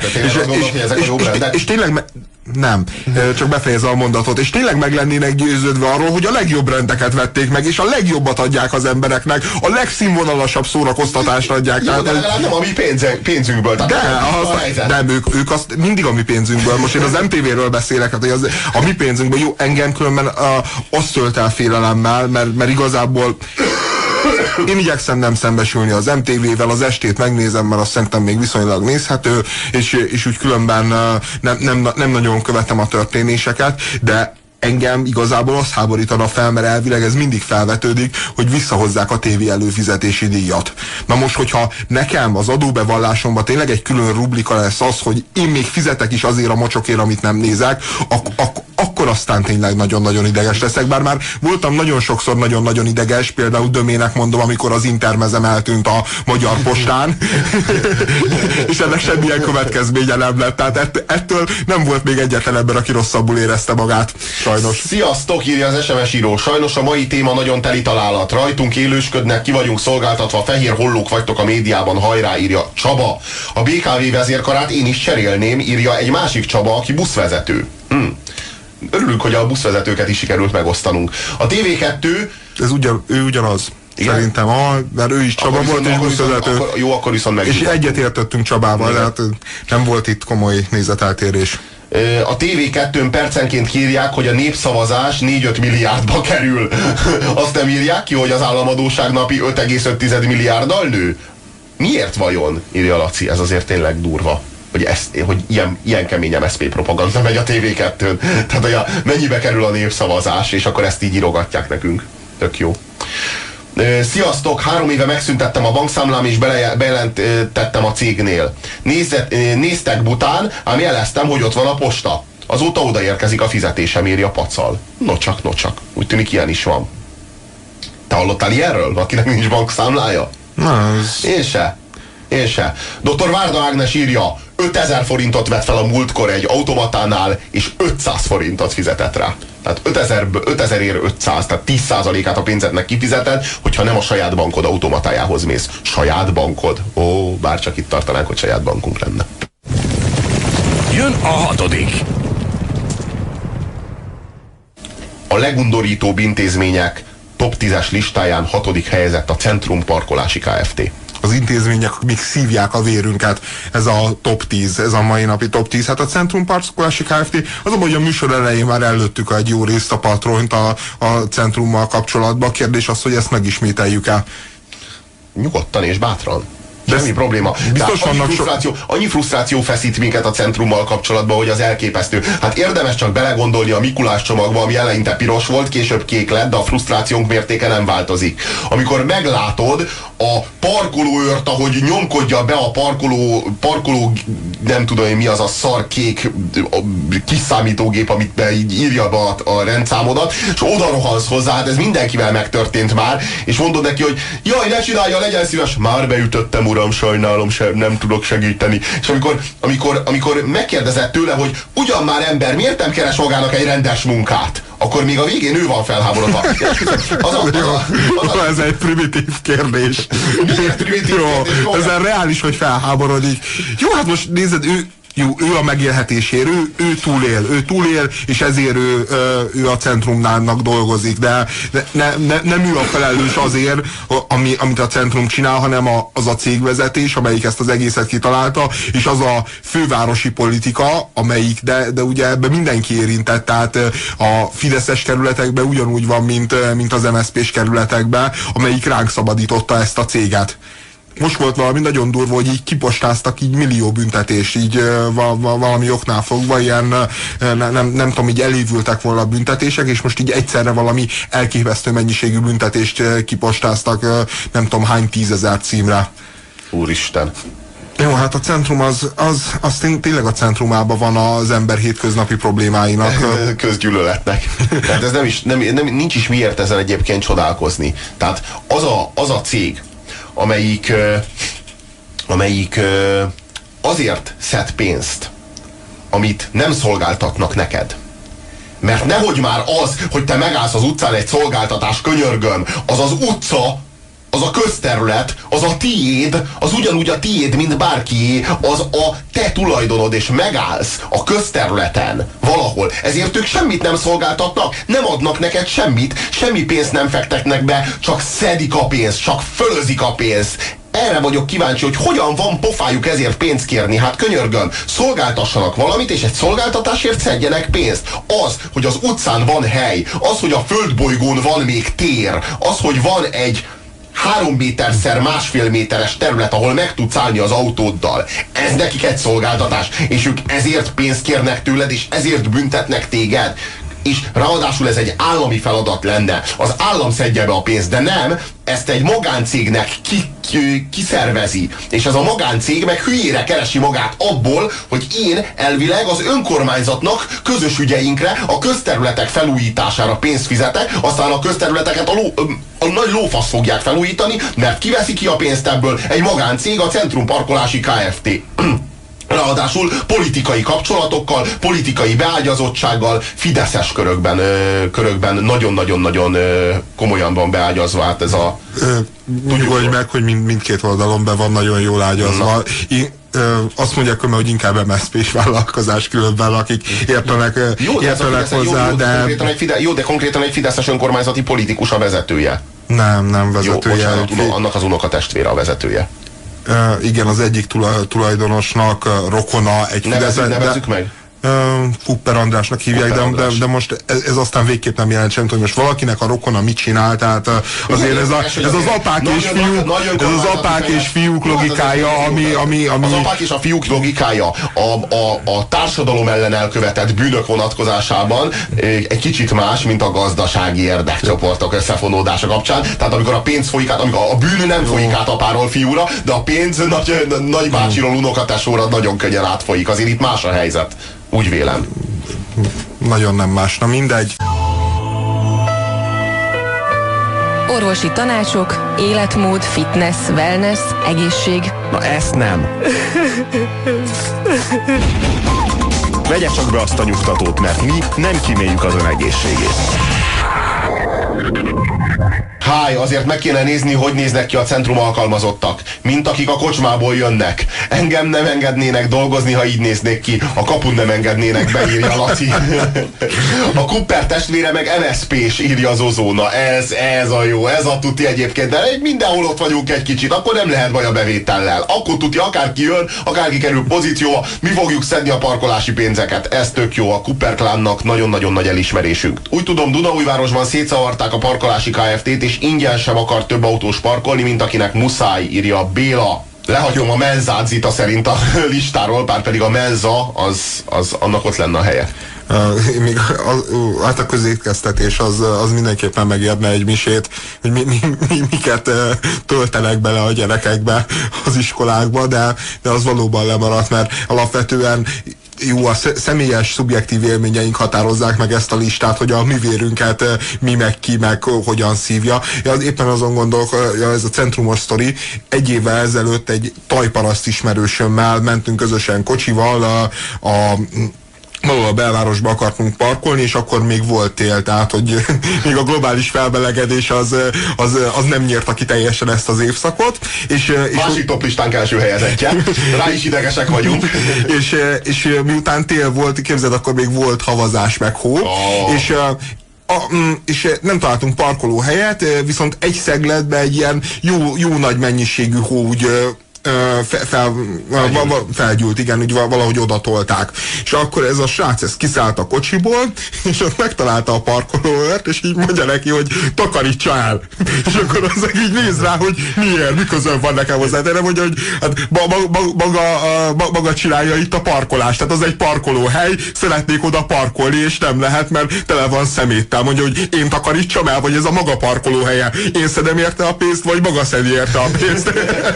És tényleg nem, csak befejezze a mondatot, és tényleg meg lennének győződve arról, hogy a legjobb rendeket vették meg, és a legjobbat adják az embereknek, a legszínvonalasabb szórakoztatást adják. Jó, de legalább nem a mi pénzünkből. Nem, ők azt mindig a mi pénzünkből. Most én az MTV-ről beszélek, hát, hogy a mi pénzünkből. Jó, engem különben azt tölt el félelemmel, mert igazából én igyekszem nem szembesülni az MTV-vel, az estét megnézem, mert azt szerintem még viszonylag nézhető, és úgy különben nem nagyon követem a történéseket, de engem igazából az háborítana fel, mert elvileg ez mindig felvetődik, hogy visszahozzák a tévé előfizetési díjat. Na most, hogyha nekem az adóbevallásomban tényleg egy külön rubrika lesz az, hogy én még fizetek is azért a mocsokért, amit nem nézek, akkor aztán tényleg nagyon-nagyon ideges leszek. Bár már voltam nagyon sokszor nagyon-nagyon ideges, például Dömének mondom, amikor az intermezem eltűnt a Magyar Postán, és ennek semmilyen következménye nem lett. Tehát ettől nem volt még egyetlen ember, aki rosszabbul érezte magát. Sajnos. Sziasztok, írja az SMS író. Sajnos a mai téma nagyon teli találat. Rajtunk élősködnek, ki vagyunk szolgáltatva, fehér hollók vagytok a médiában, hajrá, írja Csaba. A BKV vezérkarát én is cserélném, írja egy másik Csaba, aki buszvezető. Örülünk, hogy a buszvezetőket is sikerült megosztanunk. A TV2... Ő ugyanaz. Igen? Szerintem, mert ő is Csaba volt, és buszvezető. Akkor viszont meg. És egyetértettünk Csabával, tehát nem volt itt komoly nézeteltérés. A TV2-n percenként írják, hogy a népszavazás 4-5 milliárdba kerül. Azt nem írják ki, hogy az államadósság napi 5,5 milliárddal nő? Miért vajon? Írja Laci, ez azért tényleg durva. Hogy ilyen kemény MSZP propaganda megy a TV2-n. Tehát, hogy mennyibe kerül a népszavazás, és akkor ezt így írogatják nekünk. Tök jó. Sziasztok, 3 éve megszüntettem a bankszámlám, és bejelentettem a cégnél. Néztek bután, ám jeleztem, hogy ott van a posta. Azóta odaérkezik a fizetésem, írja Pacal. Nocsak. Úgy tűnik, ilyen is van. Te hallottál ilyenről? Akinek nincs bankszámlája? Én se. Dr. Várda Ágnes írja, 5000 forintot vett fel a múltkor egy automatánál, és 500 forintot fizetett rá. Tehát 5000 ér 500, tehát 10%-át a pénzednek kifizeted, hogyha nem a saját bankod automatájához mész. Saját bankod? Ó, bárcsak itt tartanánk, hogy saját bankunk lenne. Jön a 6. A legundorítóbb intézmények top 10-es listáján 6. helyezett a Centrum Parkolási Kft. Az intézmények még szívják a vérünket, ez a top 10, ez a mai napi top 10. Hát a Centrum Parkolási Kft. Az a, hogy a műsor elején már előttük egy jó részt a patronyt a centrummal kapcsolatban. A kérdés az, hogy ezt megismételjük el. Nyugodtan és bátran. Semmi probléma. Biztos Annyi frusztráció feszít minket a centrummal kapcsolatban, hogy az elképesztő. Hát érdemes csak belegondolni a Mikulás csomagba, ami eleinte piros volt, később kék lett, de a frusztrációnk mértéke nem változik. Amikor meglátod a parkolóőrt, ahogy nyomkodja be a parkoló nem tudom én mi az a szar kék kis számítógép, amit be így írja be a rendszámodat, és oda rohansz hozzá, hát ez mindenkivel megtörtént már, és mondod neki, hogy jaj, ne csinálja, legyen szíves, már beütöttem, uram, sajnálom, nem tudok segíteni. És amikor megkérdezett tőle, hogy ugyan már ember, miért nem keres magának egy rendes munkát? Akkor még a végén ő van felháborodva. Ez egy primitív kérdés. Jó, ezzel reális, hogy felháborodik. Jó, hát most nézed, ő a megélhetésért, ő túlél, és ezért ő a centrumnak dolgozik, de nem ő a felelős azért, amit a centrum csinál, hanem az a cégvezetés, amelyik ezt az egészet kitalálta, és az a fővárosi politika, amelyik, de ugye ebben mindenki érintett, tehát a fideszes kerületekben ugyanúgy van, mint az MSZP-s kerületekben, amelyik ránk szabadította ezt a céget. Most volt valami nagyon durva, hogy így kipostáztak így millió büntetés, így valami oknál fogva, ilyen nem tudom, így elévültek volna a büntetések, és most így egyszerre valami elképesztő mennyiségű büntetést kipostáztak, nem tudom hány 10 000 címre. Úristen. Jó, hát a centrum az tényleg a centrumában van az ember hétköznapi problémáinak. Közgyűlöletnek. Tehát ez nincs is miért ezen egyébként csodálkozni. Tehát az a cég, amelyik azért szed pénzt, amit nem szolgáltatnak neked. Mert nehogy már az, hogy te megállsz az utcán egy szolgáltatás, könyörgöm, az az utca, az a közterület, az a tiéd, az ugyanúgy a tiéd, mint bárkié, az a te tulajdonod, és megállsz a közterületen valahol. Ezért ők semmit nem szolgáltatnak, nem adnak neked semmit, semmi pénzt nem fektetnek be, csak szedik a pénzt, csak fölözik a pénzt. Erre vagyok kíváncsi, hogy hogyan van pofájuk ezért pénzt kérni. Hát könyörgöm, szolgáltassanak valamit, és egy szolgáltatásért szedjenek pénzt. Az, hogy az utcán van hely, az, hogy a földbolygón van még tér, az, hogy van egy 3 méterszer 1,5 méteres terület, ahol meg tudsz állni az autóddal. Ez nekik egy szolgáltatás, és ők ezért pénzt kérnek tőled, és ezért büntetnek téged. És ráadásul ez egy állami feladat lenne. Az állam szedje be a pénzt, de nem, ezt egy magáncégnek kiszervezi. És ez a magáncég meg hülyére keresi magát abból, hogy én elvileg az önkormányzatnak közös ügyeinkre, a közterületek felújítására pénzt fizetek, aztán a közterületeket a nagy lófasz fogják felújítani, mert kiveszi ki a pénzt ebből egy magáncég, a Centrum Parkolási Kft. Ráadásul politikai kapcsolatokkal, politikai beágyazottsággal, fideszes körökben nagyon-nagyon-nagyon komolyan van beágyazva, hát ez a... Nyugodj meg, hogy mindkét oldalon be van nagyon jól ágyazva. Azt mondják, hogy inkább MSZP-s vállalkozás különben, akik értenek hozzá, de konkrétan egy fideszes önkormányzati politikus a vezetője. Nem vezetője. Jó, bocsánat, annak az unokatestvére a vezetője. Igen, az egyik tulajdonosnak rokona egy nevezzük meg. Kupper Andrásnak hívják, de most ez aztán végképp nem jelent semmit, hogy most valakinek a rokona mit csinál, tehát azért ez az apák és fiúk logikája, ami... Az apák és a fiúk logikája a társadalom ellen elkövetett bűnök vonatkozásában egy kicsit más, mint a gazdasági érdekcsoportok összefonódása kapcsán. Tehát amikor a pénz folyik át, amikor a bűn nem folyik át apáról fiúra, de a pénz nagybácsiról unokatesóra nagyon könnyen átfolyik. Azért itt más a helyzet. Úgy vélem. Nagyon nem más, na mindegy. Orvosi tanácsok, életmód, fitness, wellness, egészség. Na ezt nem. Vegye csak be azt a nyugtatót, mert mi nem kíméljük az ön egészségét. Háj, azért meg kéne nézni, hogy néznek ki a centrum alkalmazottak. Mint akik a kocsmából jönnek. Engem nem engednének dolgozni, ha így néznék ki. A kapun nem engednének be, írja Laci. A Kupper testvére meg MSZP-s, írja Zozó. Na ez a jó, ez a tuti egyébként. De mindenhol ott vagyunk egy kicsit, akkor nem lehet baj a bevétellel. Akkor tuti, akárki jön, akárki kerül pozícióba, mi fogjuk szedni a parkolási pénzeket. Ez tök jó, a Kupper klánnak nagyon-nagyon nagy elismerésünk. Úgy tudom, Dunaújvárosban szétszavarták a parkolási Kft-t, és ingyen sem akar több autós parkolni, mint akinek muszáj, írja Béla. Lehagyom a menzát Zita szerint a listáról, bár pedig a menza, az annak ott lenne a helye. Még hát a közétkeztetés az mindenképpen megérne egy misét, hogy miket töltenek bele a gyerekekbe az iskolákba, de az valóban lemaradt, mert alapvetően jó, a személyes, szubjektív élményeink határozzák meg ezt a listát, hogy a mi vérünket mi meg ki, meg hogyan szívja. Éppen azon gondolok, ez a centrumos sztori, egy évvel ezelőtt egy tajparaszt ismerősömmel mentünk közösen kocsival valahol a belvárosba akartunk parkolni, és akkor még volt tél, tehát hogy még a globális felbelegedés az nem nyírta ki teljesen ezt az évszakot. Másik toplistánk első helyezettje, rá is idegesek vagyunk. És miután tél volt, képzeld, akkor még volt havazás meg hó, és nem találtunk parkolóhelyet, viszont egy szegletben egy ilyen jó nagy mennyiségű hó úgy felgyűlt, igen, úgy valahogy odatolták. És akkor ez a srác kiszállt a kocsiból, és ott megtalálta a parkolóért, és így mondja neki, hogy takarítsa el. És akkor az így néz rá, hogy miért, mi közön van nekem hozzá. De nem mondja, hogy hát maga csinálja itt a parkolást. Tehát az egy parkolóhely, szeretnék oda parkolni, és nem lehet, mert tele van szeméttel. Mondja, hogy én takarítsam el, vagy ez a maga parkolóhelye. Én szedem érte a pénzt, vagy maga szedi érte a pénzt.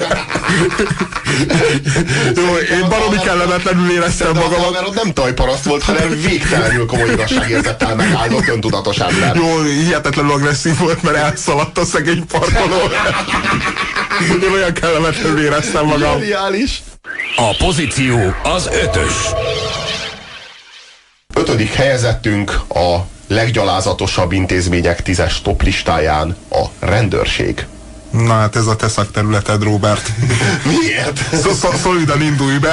Jó, én baromi kellemetlenül éreztem magam. Mert ott nem tajparaszt volt, hanem végtelenül komoly igazságérzettel megáldott öntudatos ember. Jó, hihetetlenül agresszív volt, mert elszaladt a szegény parkoló. Én olyan kellemetlenül éreztem magam. Geniális. A pozíció az 5-ös. 5. helyezettünk a leggyalázatosabb intézmények 10-es toplistáján a rendőrség. Na hát ez a te szakterületed, Robert. Miért? Szolidan indulj be,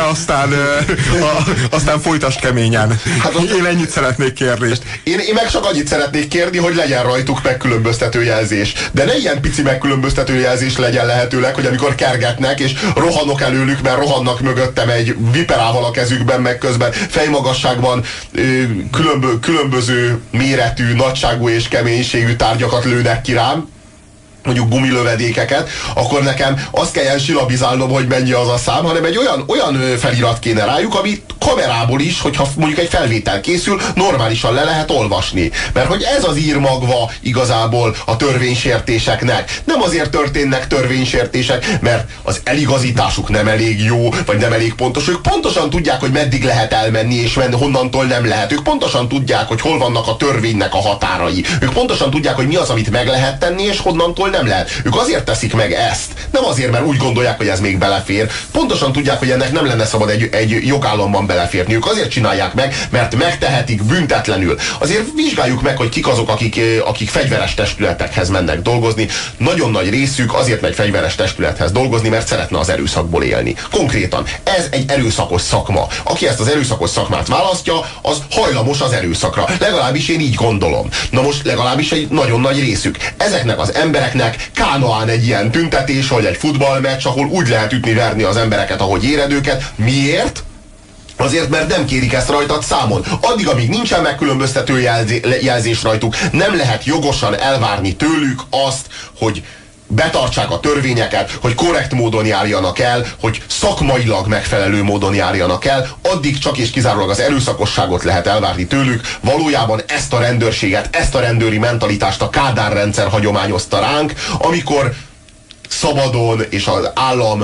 aztán folytasd keményen. Hát én ennyit szeretnék kérni. Én meg csak annyit szeretnék kérni, hogy legyen rajtuk megkülönböztető jelzés. De ne ilyen pici megkülönböztető jelzés legyen lehetőleg, hogy amikor kergetnek, és rohanok előlük, mert rohannak mögöttem egy viperával a kezükben, meg közben fejmagasságban különböző méretű, nagyságú és keménységű tárgyakat lőnek ki rám, mondjuk gumilövedékeket, akkor nekem azt kelljen silabizálnom, hogy mennyi az a szám, hanem egy olyan felirat kéne rájuk, ami kamerából is, hogyha mondjuk egy felvétel készül, normálisan le lehet olvasni. Mert hogy ez az írmagva igazából a törvénysértéseknek. Nem azért történnek törvénysértések, mert az eligazításuk nem elég jó, vagy nem elég pontos. Ők pontosan tudják, hogy meddig lehet elmenni, és honnantól nem lehet. Ők pontosan tudják, hogy hol vannak a törvénynek a határai. Ők pontosan tudják, hogy mi az, amit meg lehet tenni, és honnantól nem lehet. Ők azért teszik meg ezt. Nem azért, mert úgy gondolják, hogy ez még belefér. Pontosan tudják, hogy ennek nem lenne szabad egy jogállamban beleférni. Ők azért csinálják meg, mert megtehetik büntetlenül. Azért vizsgáljuk meg, hogy kik azok, akik fegyveres testületekhez mennek dolgozni. Nagyon nagy részük azért megy fegyveres testülethez dolgozni, mert szeretne az erőszakból élni. Konkrétan, ez egy erőszakos szakma. Aki ezt az erőszakos szakmát választja, az hajlamos az erőszakra. Legalábbis én így gondolom. Na most legalábbis egy nagyon nagy részük. Ezeknek az embereknek Kánoán egy ilyen tüntetés, vagy egy futballmeccs, ahol úgy lehet ütni-verni az embereket, ahogy éred őket. Miért? Azért, mert nem kérik ezt rajtad számon. Addig, amíg nincsen megkülönböztető jelzés rajtuk, nem lehet jogosan elvárni tőlük azt, hogy betartsák a törvényeket, hogy korrekt módon járjanak el, hogy szakmailag megfelelő módon járjanak el, addig csak és kizárólag az erőszakosságot lehet elvárni tőlük. Valójában ezt a rendőrséget, ezt a rendőri mentalitást a Kádár rendszer hagyományozta ránk, amikor szabadon és az állam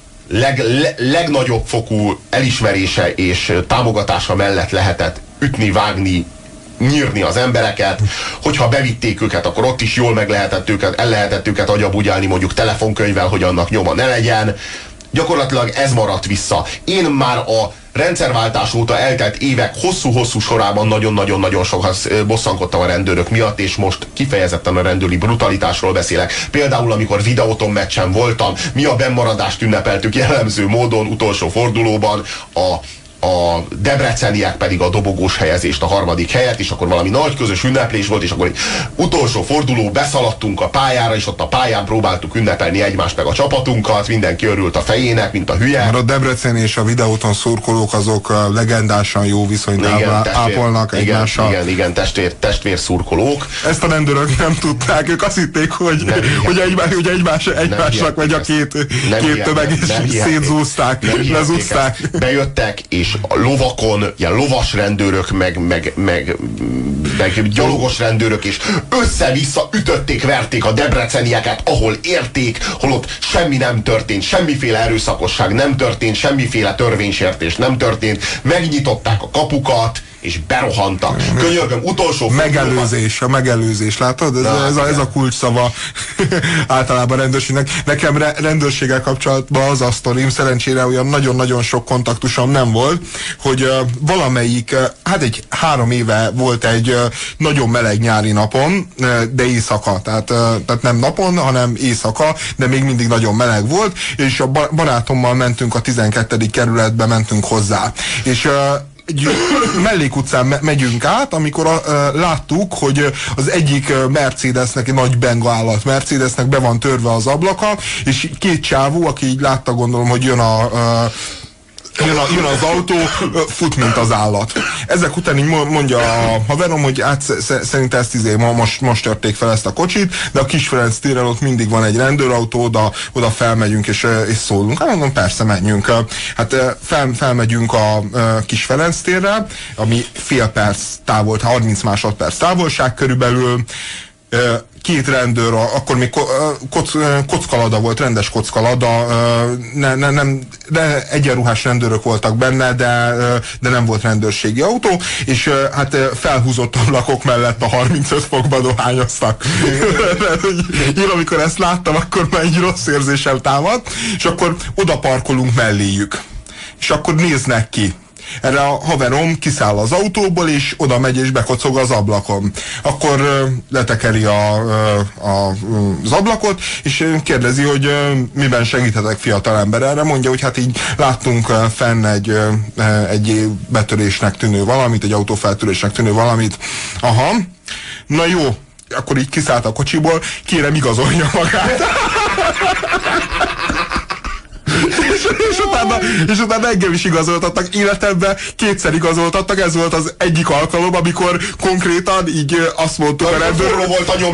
legnagyobb fokú elismerése és támogatása mellett lehetett ütni, vágni, nyírni az embereket, hogyha bevitték őket, akkor ott is jól el lehetett őket agyabugyálni, mondjuk telefonkönyvvel, hogy annak nyoma ne legyen. Gyakorlatilag ez maradt vissza. Én már a rendszerváltás óta eltelt évek hosszú-hosszú sorában nagyon-nagyon-nagyon sokat bosszankodtam a rendőrök miatt, és most kifejezetten a rendőri brutalitásról beszélek. Például, amikor Videóton meccsen voltam, mi a bennmaradást ünnepeltük jellemző módon utolsó fordulóban, a debreceniek pedig a dobogós helyezést, a 3. helyet, és akkor valami nagy közös ünneplés volt, és akkor egy utolsó forduló, beszaladtunk a pályára, és ott a pályán próbáltuk ünnepelni egymást meg a csapatunkat, mindenki örült a fejének, mint a hülye. Mert a debreceni és a videóton szurkolók azok legendásan jó viszonyt ápolnak egymással. Igen, testvér szurkolók. Ezt a rendőrök nem tudták, ők azt hitték, hogy egymásnak megy a két tömeg, és szétzúzták, lezúzták. Bejöttek, és a lovakon, ilyen lovas rendőrök, meg gyalogos rendőrök, és össze-vissza ütötték, verték a debrecenieket, ahol érték, holott semmi nem történt, semmiféle erőszakosság nem történt, semmiféle törvénysértés nem történt, megnyitották a kapukat, és berohantak. Könyörgöm, utolsó a megelőzés, látod? Ez a kulcsszava általában rendőrségnek. Nekem rendőrséggel kapcsolatban az a sztorim, szerencsére olyan nagyon-nagyon sok kontaktusom nem volt, hogy valamelyik, egy 3 éve volt egy nagyon meleg nyári napon, de éjszaka, tehát nem napon, hanem éjszaka, de még mindig nagyon meleg volt, és a barátommal mentünk a 12. kerületbe, mentünk hozzá. És egy mellékutcán megyünk át, amikor láttuk, hogy az egyik Mercedesnek, egy nagy benga állat Mercedesnek be van törve az ablaka, és 2 csávó, aki így látta, gondolom, hogy jön az autó, fut, mint az állat. Ezek után így mondja a haverom, hogy szerint ezt most törték fel ezt a kocsit, de a Kis Ferenc téren ott mindig van egy rendőrautó, oda felmegyünk és szólunk. Mondom, persze, menjünk. Felmegyünk a Kis Ferenc térre, ami fél perc 30 másodperc távolság körülbelül. 2 rendőr, akkor még kockalada volt, rendes kockalada, de egyenruhás rendőrök voltak benne, de nem volt rendőrségi autó, és felhúzott ablakok mellett a 35 fokba dohányoztak. Én amikor ezt láttam, akkor már egy rossz érzésem támadt, és akkor oda parkolunk melléjük. És akkor néznek ki. Erre a haverom kiszáll az autóból, és oda megy, és bekocog az ablakon. Akkor letekeri az ablakot, és kérdezi, hogy miben segíthetek, fiatalember. Erre mondja, hogy így láttunk fenn egy betörésnek tűnő valamit, egy autófeltörésnek tűnő valamit. Aha, na jó, akkor így kiszállt a kocsiból, kérem, igazolja magát. És utána engem is igazoltattak, életemben 2-szer igazoltattak, ez volt az egyik alkalom, amikor konkrétan így azt mondtuk a rendőr. Forró volt a nyom,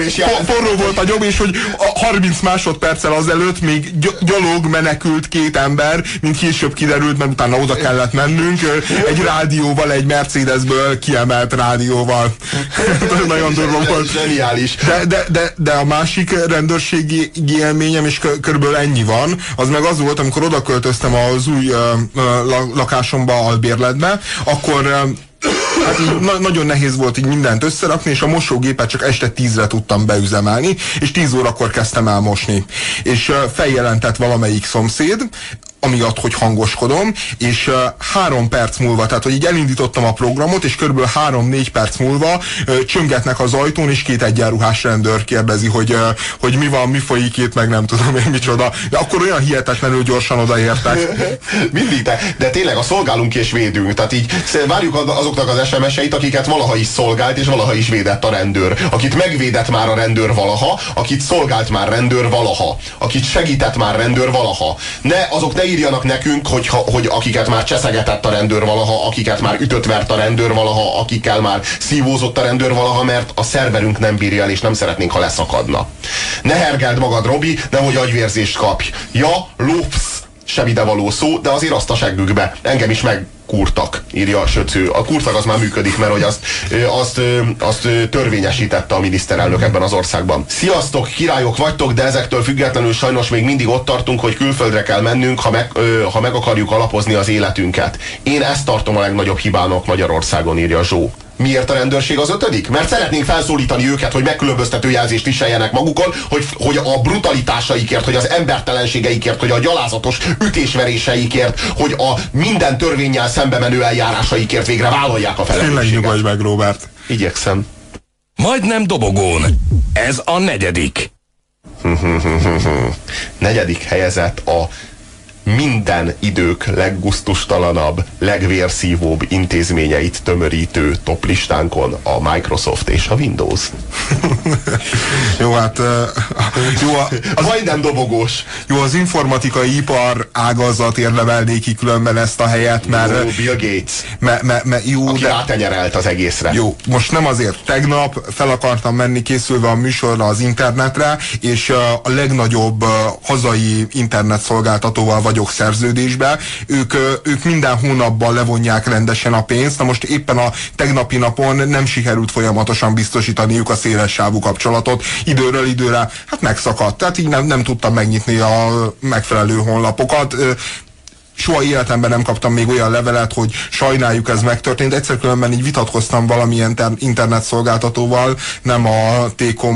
és hogy 30 másodperccel azelőtt még gyalog menekült 2 ember, mint később kiderült, mert utána oda kellett mennünk, egy rádióval, egy Mercedesből kiemelt rádióval. Nagyon durva volt. Zseniális. De a másik rendőrségi élményem, és körülbelül ennyi van, az meg az volt, amikor oda költöztem az új lakásomba, albérletbe, akkor így nagyon nehéz volt így mindent összerakni, és a mosógépet csak este 10-re tudtam beüzemelni, és 10 órakor kezdtem el mosni. És feljelentett valamelyik szomszéd, amiatt, hogy hangoskodom, és 3 perc múlva, tehát hogy így elindítottam a programot, és körülbelül 3-4 perc múlva csöngetnek az ajtón, és 2 egyenruhás rendőr kérdezi, hogy mi van, mi folyik itt, meg nem tudom én micsoda. De akkor olyan hihetetlenül gyorsan odaértek. Mindig, de tényleg a szolgálunk és védünk. Tehát így várjuk azoknak az SMS-eit, akiket valaha is szolgált, és valaha is védett a rendőr. Akit megvédett már a rendőr valaha, akit szolgált már rendőr valaha, akit segített már rendőr valaha. Azok ne írjanak nekünk, hogy akiket már cseszegetett a rendőr valaha, akiket már ütött-vert a rendőr valaha, akikkel már szívózott a rendőr valaha, mert a szerverünk nem bírja el, és nem szeretnénk, ha leszakadna. Ne hergeld magad, Robi, nehogy agyvérzést kapj. Ja, lopsz, sem idevaló szó, de azért azt a seggükbe. Engem is megkúrtak, írja Söcő. A kurtak az már működik, mert hogy azt törvényesítette a miniszterelnök ebben az országban. Sziasztok, királyok vagytok, de ezektől függetlenül sajnos még mindig ott tartunk, hogy külföldre kell mennünk, ha meg akarjuk alapozni az életünket. Én ezt tartom a legnagyobb hibának Magyarországon, írja Zsó. Miért a rendőrség az 5? Mert szeretnénk felszólítani őket, hogy megkülönböztető jelzést viseljenek magukon, hogy a brutalitásaikért, hogy az embertelenségeikért, hogy a gyalázatos ütésveréseikért, hogy a minden törvénnyel szembe menő eljárásaikért végre vállalják a felelősséget. Tényleg nyugodj meg, Róbert. Igyekszem. Majdnem dobogón. Ez a 4. 4. helyezett a minden idők leggusztustalanabb, legvérszívóbb intézményeit tömörítő toplistánkon a Microsoft és a Windows. Jó, hát majdnem dobogós. Jó, az informatikai ipar ágazat érdemelné ki különben ezt a helyet, mert... Jó, Bill Gates, jó, aki rátenyerelt az egészre. Jó, most nem azért. Tegnap fel akartam menni készülve a műsorra az internetre, és a legnagyobb hazai internetszolgáltatóval vagyok szerződésbe. Ők minden hónapban levonják rendesen a pénzt. Na most éppen a tegnapi napon nem sikerült folyamatosan biztosítaniuk a szélessávú kapcsolatot. Időről időre hát megszakadt. Tehát így nem tudtam megnyitni a megfelelő honlapokat. Soha életemben nem kaptam még olyan levelet, hogy sajnáljuk, ez megtörtént. Egyszer különben így vitatkoztam valamilyen internetszolgáltatóval, nem a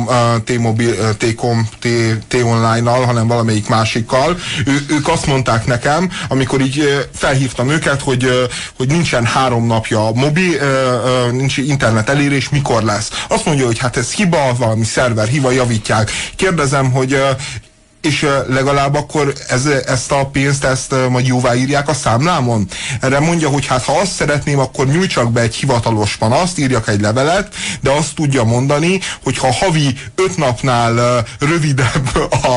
T-Online-nal, hanem valamelyik másikkal. Ők azt mondták nekem, amikor így felhívtam őket, hogy nincsen 3 napja nincs internet elérés, mikor lesz. Azt mondja, hogy hát ez hiba, valami szerver hiba, javítják. Kérdezem, hogy és legalább akkor ezt a pénzt majd jóváírják a számlámon? Erre mondja, hogy hát ha azt szeretném, akkor nyújtsak be egy hivatalos panaszt, írjak egy levelet, de azt tudja mondani, hogy ha havi 5 napnál rövidebb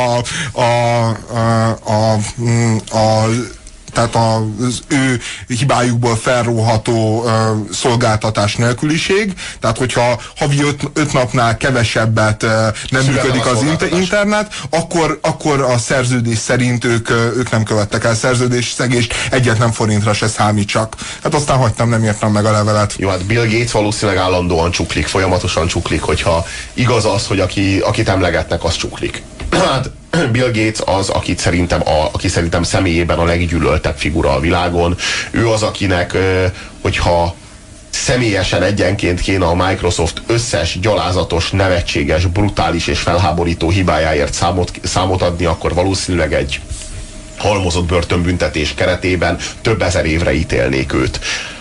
tehát az ő hibájukból felróható szolgáltatás nélküliség, tehát hogyha havi 5 napnál kevesebbet nem működik az internet, akkor a szerződés szerint ők nem követtek el szerződésszegést, egyetlen forintra se számít csak. Hát aztán hagytam, nem írtam meg a levelet. Jó, hát Bill Gates valószínűleg állandóan csuklik, folyamatosan csuklik, hogyha igaz az, hogy akit emlegetnek, az csuklik. Hát Bill Gates az, aki szerintem személyében a leggyűlöltebb figura a világon. Ő az, akinek, hogyha személyesen egyenként kéne a Microsoft összes gyalázatos, nevetséges, brutális és felháborító hibájáért számot adni, akkor valószínűleg egy halmozott börtönbüntetés keretében több ezer évre ítélnék őt.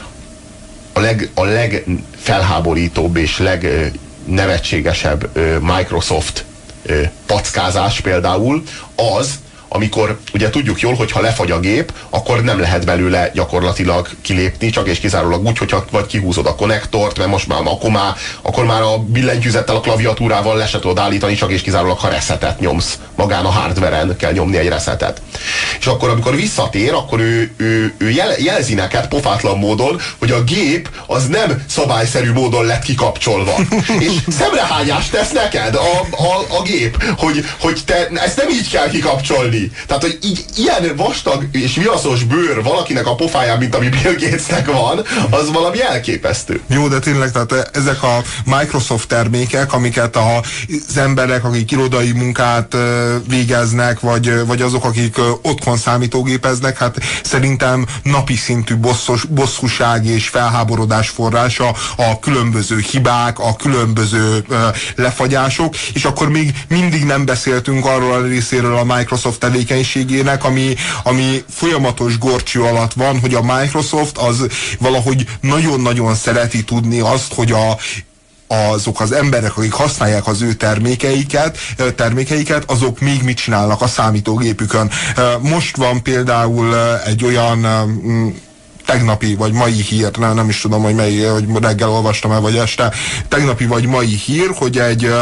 A legfelháborítóbb és legnevetségesebb Microsoft packázás például az, amikor ugye tudjuk jól, hogy ha lefagy a gép, akkor nem lehet belőle gyakorlatilag kilépni, csak és kizárólag úgy, hogyha vagy kihúzod a konnektort, mert most akkor már a billentyűzettel, a klaviatúrával le se tudod állítani, csak és kizárólag ha resetet nyomsz. Magán a hardveren kell nyomni egy resetet. És akkor, amikor visszatér, akkor ő jelzi neked pofátlan módon, hogy a gép az nem szabályszerű módon lett kikapcsolva. És szemrehányást tesz neked a gép, hogy te ezt nem így kell kikapcsolni. Tehát, hogy így ilyen vastag és viaszos bőr valakinek a pofáján, mint ami Bill Gatesnek van, az valami elképesztő. Jó, de tényleg, tehát ezek a Microsoft termékek, amiket az emberek, akik irodai munkát végeznek, vagy azok, akik otthon számítógépeznek, hát szerintem napi szintű bosszúság és felháborodás forrása a különböző hibák, a különböző lefagyások, és akkor még mindig nem beszéltünk arról a részéről a Microsoft tevékenységének, ami folyamatos górcső alatt van, hogy a Microsoft az valahogy nagyon-nagyon szereti tudni azt, hogy azok az emberek, akik használják az ő termékeiket, azok még mit csinálnak a számítógépükön. Most van például egy olyan tegnapi vagy mai hír, nem is tudom, hogy reggel olvastam el, vagy este, tegnapi vagy mai hír, hogy egy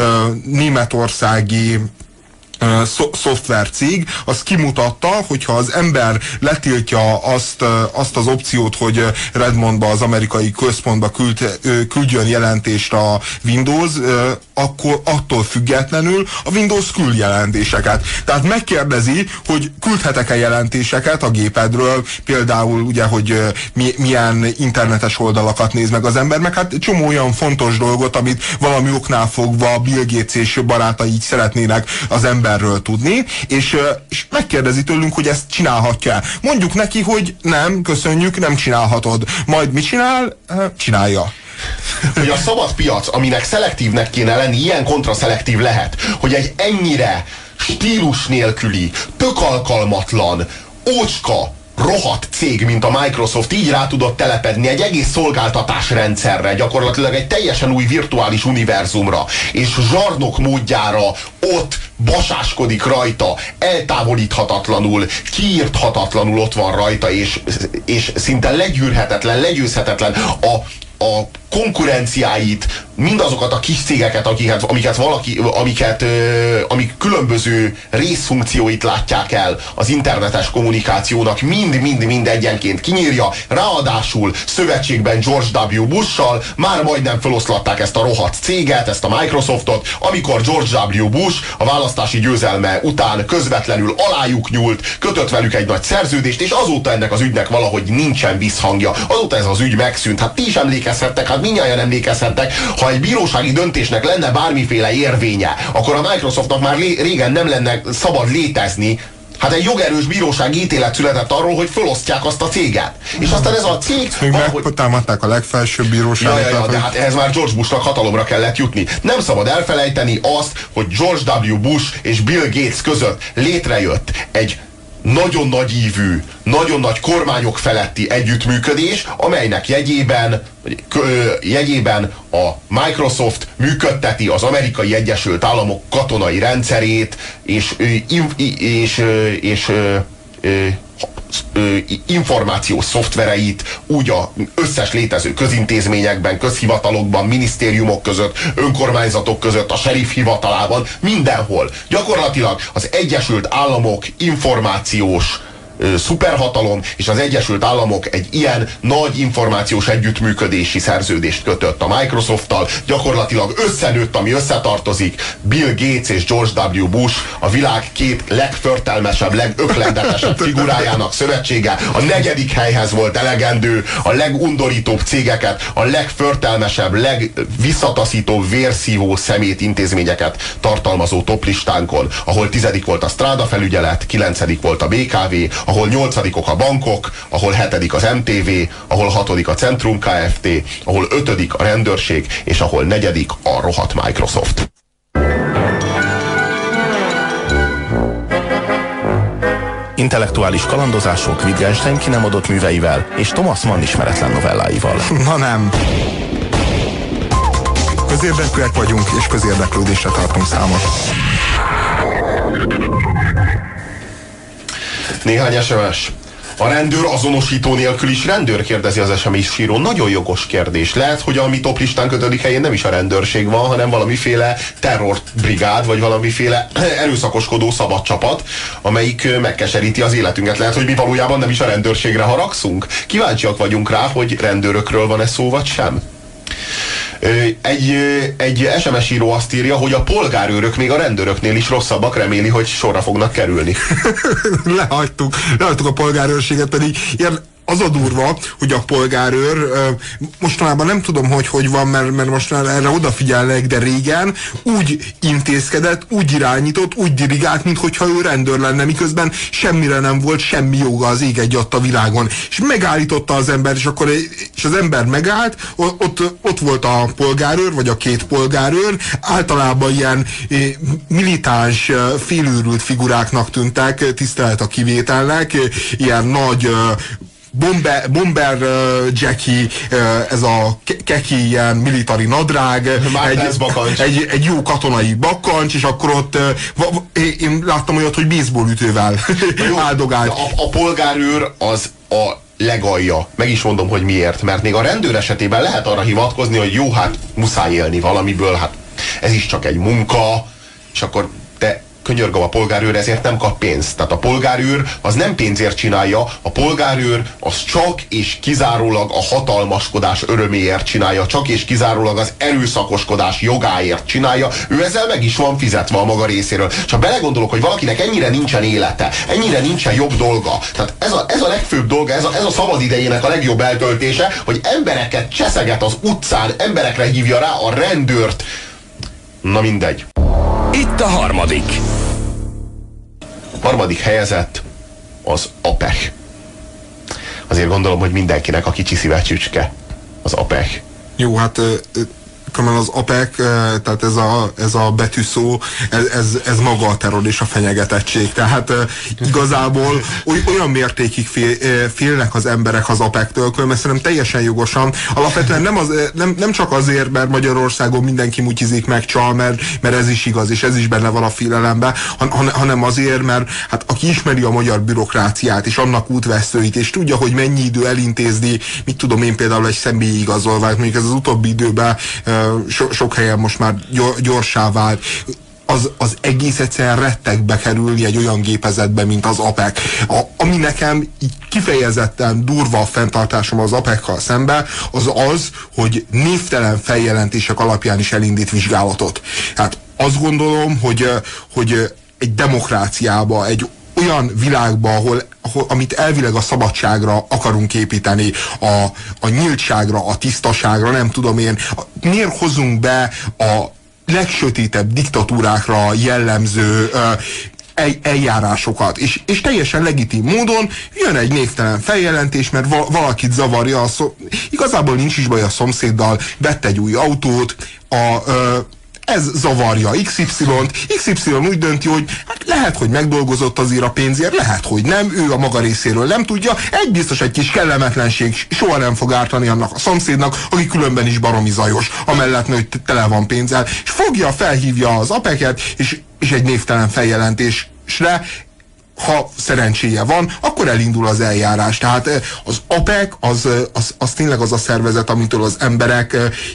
németországi szoftvercég, az kimutatta, hogyha az ember letiltja azt az opciót, hogy Redmondba, az amerikai központba küldjön jelentést a Windows, akkor attól függetlenül a Windows küld jelentéseket. Tehát megkérdezi, hogy küldhetek-e jelentéseket a gépedről, például ugye, hogy milyen internetes oldalakat néz meg az ember, meg hát csomó olyan fontos dolgot, amit valami oknál fogva Bill Gates és barátai így szeretnének az emberről tudni, és megkérdezi tőlünk, hogy ezt csinálhatja. Mondjuk neki, hogy nem, köszönjük, nem csinálhatod. Majd mit csinál? Csinálja. Hogy a szabad piac, aminek szelektívnek kéne lenni, ilyen kontraszelektív lehet, hogy egy ennyire stílus nélküli, tök alkalmatlan, ócska, rohadt cég, mint a Microsoft így rá tudott telepedni egy egész szolgáltatásrendszerre, gyakorlatilag egy teljesen új virtuális univerzumra, és zsarnok módjára ott basáskodik rajta, eltávolíthatatlanul, kiírthatatlanul ott van rajta, és szinte legyűrhetetlen, legyőzhetetlen a konkurenciáit, mindazokat a kis cégeket, amik különböző részfunkcióit látják el az internetes kommunikációnak, mind egyenként kinyírja, ráadásul szövetségben George W. Bush-sal már majdnem feloszlatták ezt a rohadt céget, ezt a Microsoftot, amikor George W. Bush a választási győzelme után közvetlenül alájuk nyúlt, kötött velük egy nagy szerződést, és azóta ennek az ügynek valahogy nincsen visszhangja. Azóta ez az ügy megszűnt. Hát ti is emlékezhettek, hát mindnyájan emlékezhettek, ha egy bírósági döntésnek lenne bármiféle érvénye, akkor a Microsoftnak már régen nem lenne szabad létezni. Hát egy jogerős bírósági ítélet született arról, hogy felosztják azt a céget. És aztán ez a cég... Még megtámadták a legfelsőbb bíróságot. Ja, de hát ehhez már George Bushnak hatalomra kellett jutni. Nem szabad elfelejteni azt, hogy George W. Bush és Bill Gates között létrejött egy nagyon nagy ívű, nagyon nagy kormányok feletti együttműködés, amelynek jegyében a Microsoft működteti az Amerikai Egyesült Államok katonai rendszerét, és információs szoftvereit úgy az összes létező közintézményekben, közhivatalokban, minisztériumok között, önkormányzatok között, a seriff hivatalában, mindenhol. Gyakorlatilag az Egyesült Államok információs szuperhatalom, és az Egyesült Államok egy ilyen nagy információs együttműködési szerződést kötött a Microsofttal, gyakorlatilag összenőtt, ami összetartozik, Bill Gates és George W. Bush, a világ két legförtelmesebb, legöklentetesebb figurájának szövetsége, a 4. helyhez volt elegendő, a legundorítóbb cégeket, a legförtelmesebb, legvisszataszítóbb, vérszívó szemét intézményeket tartalmazó toplistánkon, ahol 10. volt a Strada felügyelet, 9. volt a BKV, ahol 8-ok a bankok, ahol 7. az MTV, ahol 6. a Centrum Kft., ahol 5. a rendőrség, és ahol 4. a rohadt Microsoft. Intellektuális kalandozások Wittgenstein ki nem adott műveivel és Thomas Mann ismeretlen novelláival. Na nem. Közérdekűek vagyunk, és közérdeklődésre tartunk számot. Néhány SMS. A rendőr azonosító nélkül is rendőr, kérdezi az SMS író. Nagyon jogos kérdés. Lehet, hogy a mi toplistánk 5. helyén nem is a rendőrség van, hanem valamiféle terrorbrigád, vagy valamiféle erőszakoskodó szabadcsapat, amelyik megkeseríti az életünket. Lehet, hogy mi valójában nem is a rendőrségre haragszunk. Kíváncsiak vagyunk rá, hogy rendőrökről van-e szó, vagy sem. Egy SMS író azt írja, hogy a polgárőrök még a rendőröknél is rosszabbak, reméli, hogy sorra fognak kerülni. Lehagytuk a polgárőrséget, pedig ilyen az a durva, hogy a polgárőr, mostanában nem tudom, hogy van, mert most erre odafigyelnek, de régen úgy intézkedett, úgy irányított, úgy dirigált, minthogyha ő rendőr lenne, miközben semmire nem volt semmi joga az ég egyatt a világon. És megállította az ember, és az ember megállt, ott volt a polgárőr, vagy a 2 polgárőr, általában ilyen militáns, félőrült figuráknak tűntek, tisztelet a kivételnek, ilyen nagy Bomber Jackie, ez a keki ilyen militari nadrág, egy jó katonai bakkancs, és akkor ott én láttam olyat, hogy baseballütővel áldogált. A polgárőr az a legalja. Meg is mondom, hogy miért. Mert még a rendőr esetében lehet arra hivatkozni, hogy jó, hát muszáj élni valamiből, hát ez is csak egy munka, és akkor könyörgöm, a polgárőr ezért nem kap pénzt. Tehát a polgárőr az nem pénzért csinálja, a polgárőr az csak és kizárólag a hatalmaskodás öröméért csinálja, csak és kizárólag az erőszakoskodás jogáért csinálja. Ő ezzel meg is van fizetve a maga részéről. És ha belegondolok, hogy valakinek ennyire nincsen élete, ennyire nincsen jobb dolga, tehát ez a legfőbb dolga, ez a szabad idejének a legjobb eltöltése, hogy embereket cseszeget az utcán, emberekre hívja rá a rendőrt. Na mindegy. Itt a harmadik. Harmadik helyezett az APEC. Azért gondolom, hogy mindenkinek a kicsi szíve csücske az APEC. Jó, hát az APEC, tehát ez a betűszó, ez maga a terror és a fenyegetettség. Tehát igazából olyan mértékig félnek az emberek az APEC-től, mert szerintem teljesen jogosan. Alapvetően nem csak azért, mert Magyarországon mindenki mutyizik meg csal, mert ez is igaz, és ez is benne van a félelemben, hanem azért, mert hát aki ismeri a magyar bürokráciát, és annak útvesztőit, és tudja, hogy mennyi idő elintézni, mit tudom én, például egy személyi igazolványt, mondjuk ez az utóbbi időben sok helyen most már gyorsá vált, az egész egyszerűen retteg bekerülni egy olyan gépezetbe, mint az APEC. Ami nekem így kifejezetten durva a fenntartásom az APEC-kal szemben, az, hogy névtelen feljelentések alapján is elindít vizsgálatot. Hát azt gondolom, hogy egy demokráciába, egy olyan világba, amit elvileg a szabadságra akarunk építeni, a nyíltságra, a tisztaságra, nem tudom én, miért hozunk be a legsötétebb diktatúrákra jellemző eljárásokat, és teljesen legitim módon jön egy névtelen feljelentés, mert valakit zavarja, igazából nincs is baj a szomszéddal, vett egy új autót, ez zavarja XY-t, XY úgy dönti, hogy hát lehet, hogy megdolgozott azért a pénzért, lehet, hogy nem, ő a maga részéről nem tudja, biztos egy kis kellemetlenség soha nem fog ártani annak a szomszédnak, aki különben is baromi zajos, amellett, hogy tele van pénzzel, és felhívja az APEC-et, és egy névtelen feljelentésre, ha szerencséje van, akkor elindul az eljárás. Tehát az APEC az tényleg az a szervezet, amitől az emberek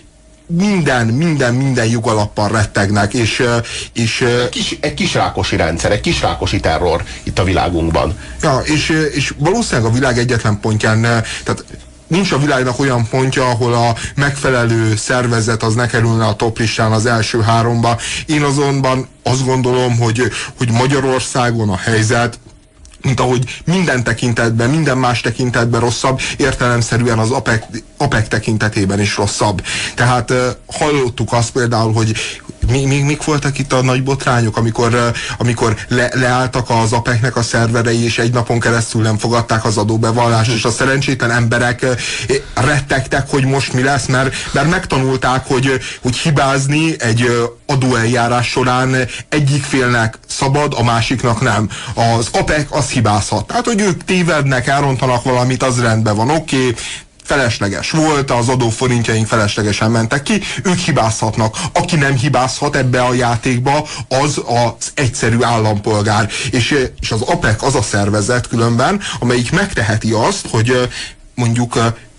minden jogalappal rettegnek, és egy kisrákosi rendszer, egy kisrákosi terror itt a világunkban. Ja, és valószínűleg a világ egyetlen pontján, tehát nincs a világnak olyan pontja, ahol a megfelelő szervezet az ne kerülne a toplistán az első háromba. Én azonban azt gondolom, hogy Magyarországon a helyzet, mint ahogy minden tekintetben, minden más tekintetben rosszabb, értelemszerűen az APEC tekintetében is rosszabb. Tehát hallottuk azt például, hogy mik voltak itt a nagy botrányok, amikor leálltak az APEC-nek a szerverei, és egy napon keresztül nem fogadták az adóbevallást, és a szerencsétlen emberek rettegtek, hogy most mi lesz, mert megtanulták, hogy hibázni egy adóeljárás során egyik félnek szabad, a másiknak nem. Az APEC az hibázhat. Tehát, hogy ők tévednek, elrontanak valamit, az rendben van, oké, felesleges volt, az adóforintjaink feleslegesen mentek ki, ők hibázhatnak. Aki nem hibázhat ebbe a játékba, az az egyszerű állampolgár. És az APEC az a szervezet különben, amelyik megteheti azt, hogy mondjuk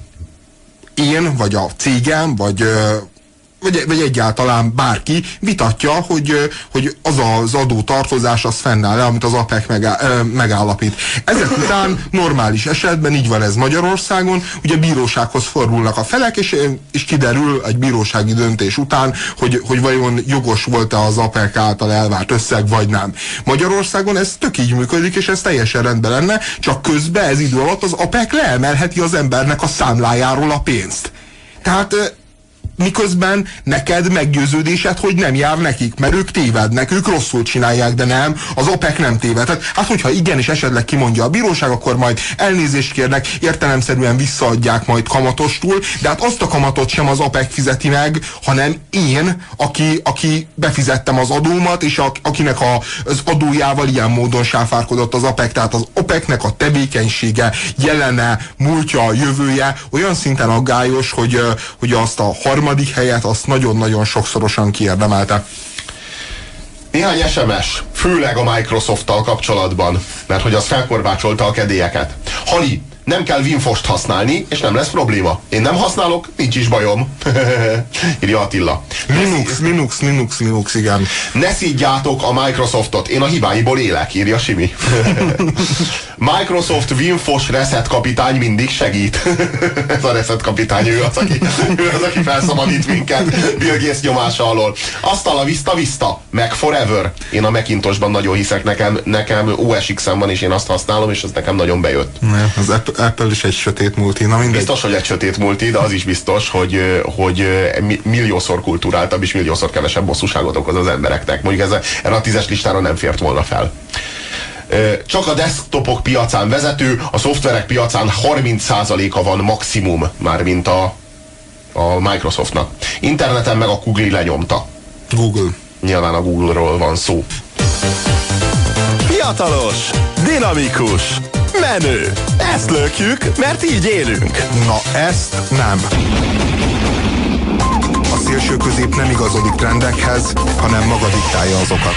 én, vagy a cégem, vagy egyáltalán bárki vitatja, hogy az az adótartozás az fennáll-e, amit az APEC megállapít. Ezek után normális esetben, így van ez Magyarországon, ugye bírósághoz fordulnak a felek, és kiderül egy bírósági döntés után, hogy vajon jogos volt-e az APEC által elvárt összeg, vagy nem. Magyarországon ez tök így működik, és ez teljesen rendben lenne, csak közben ez idő alatt az APEC leemelheti az embernek a számlájáról a pénzt. Tehát miközben neked meggyőződésed, hogy nem jár nekik, mert ők tévednek, ők rosszul csinálják, de nem, az APEC nem téved. Tehát, hát, hogyha igenis esetleg kimondja a bíróság, akkor majd elnézést kérnek, értelemszerűen visszaadják majd kamatostul, de hát azt a kamatot sem az APEC fizeti meg, hanem én, aki befizettem az adómat, és akinek az adójával ilyen módon sáfárkodott az APEC. Tehát az APEC-nek a tevékenysége, jelene, múltja, jövője olyan szinten aggályos, hogy azt a harmadik helyet azt nagyon-nagyon sokszorosan kiérdemelte. Néhány SMS, főleg a Microsoft-tal kapcsolatban, mert hogy az felkorbácsolta a kedélyeket. Hali, nem kell Winfost használni, és nem lesz probléma. Én nem használok, nincs is bajom. Írja Attila. Linux, igen. Ne szidjátok a Microsoftot, én a hibáiból élek, írja Simi. Microsoft Winfos reset kapitány mindig segít. Ez a reset kapitány, ő az, aki felszabadít minket Bill Gates nyomása alól. Aztán a vista, meg forever. Én a Macintosban nagyon hiszek, nekem OS X-en van, és én azt használom, és ez nekem nagyon bejött. Az Apple is egy sötét multi, na mindegy. Biztos, hogy egy sötét multi, de az is biztos, hogy milliószor kulturáltabb és milliószor kevesebb bosszúságot okoz az embereknek. Mondjuk erre a 10-es listára nem fért volna fel. Csak a desktopok piacán vezető, a szoftverek piacán 30%-a van maximum, mármint a a Microsoftnak. Interneten meg a Google lenyomta. Google. Nyilván a Google-ról van szó. Fiatalos, dinamikus, menő. Ezt lökjük, mert így élünk. Na, ezt nem. A szélső közép nem igazodik trendekhez, hanem maga diktálja azokat.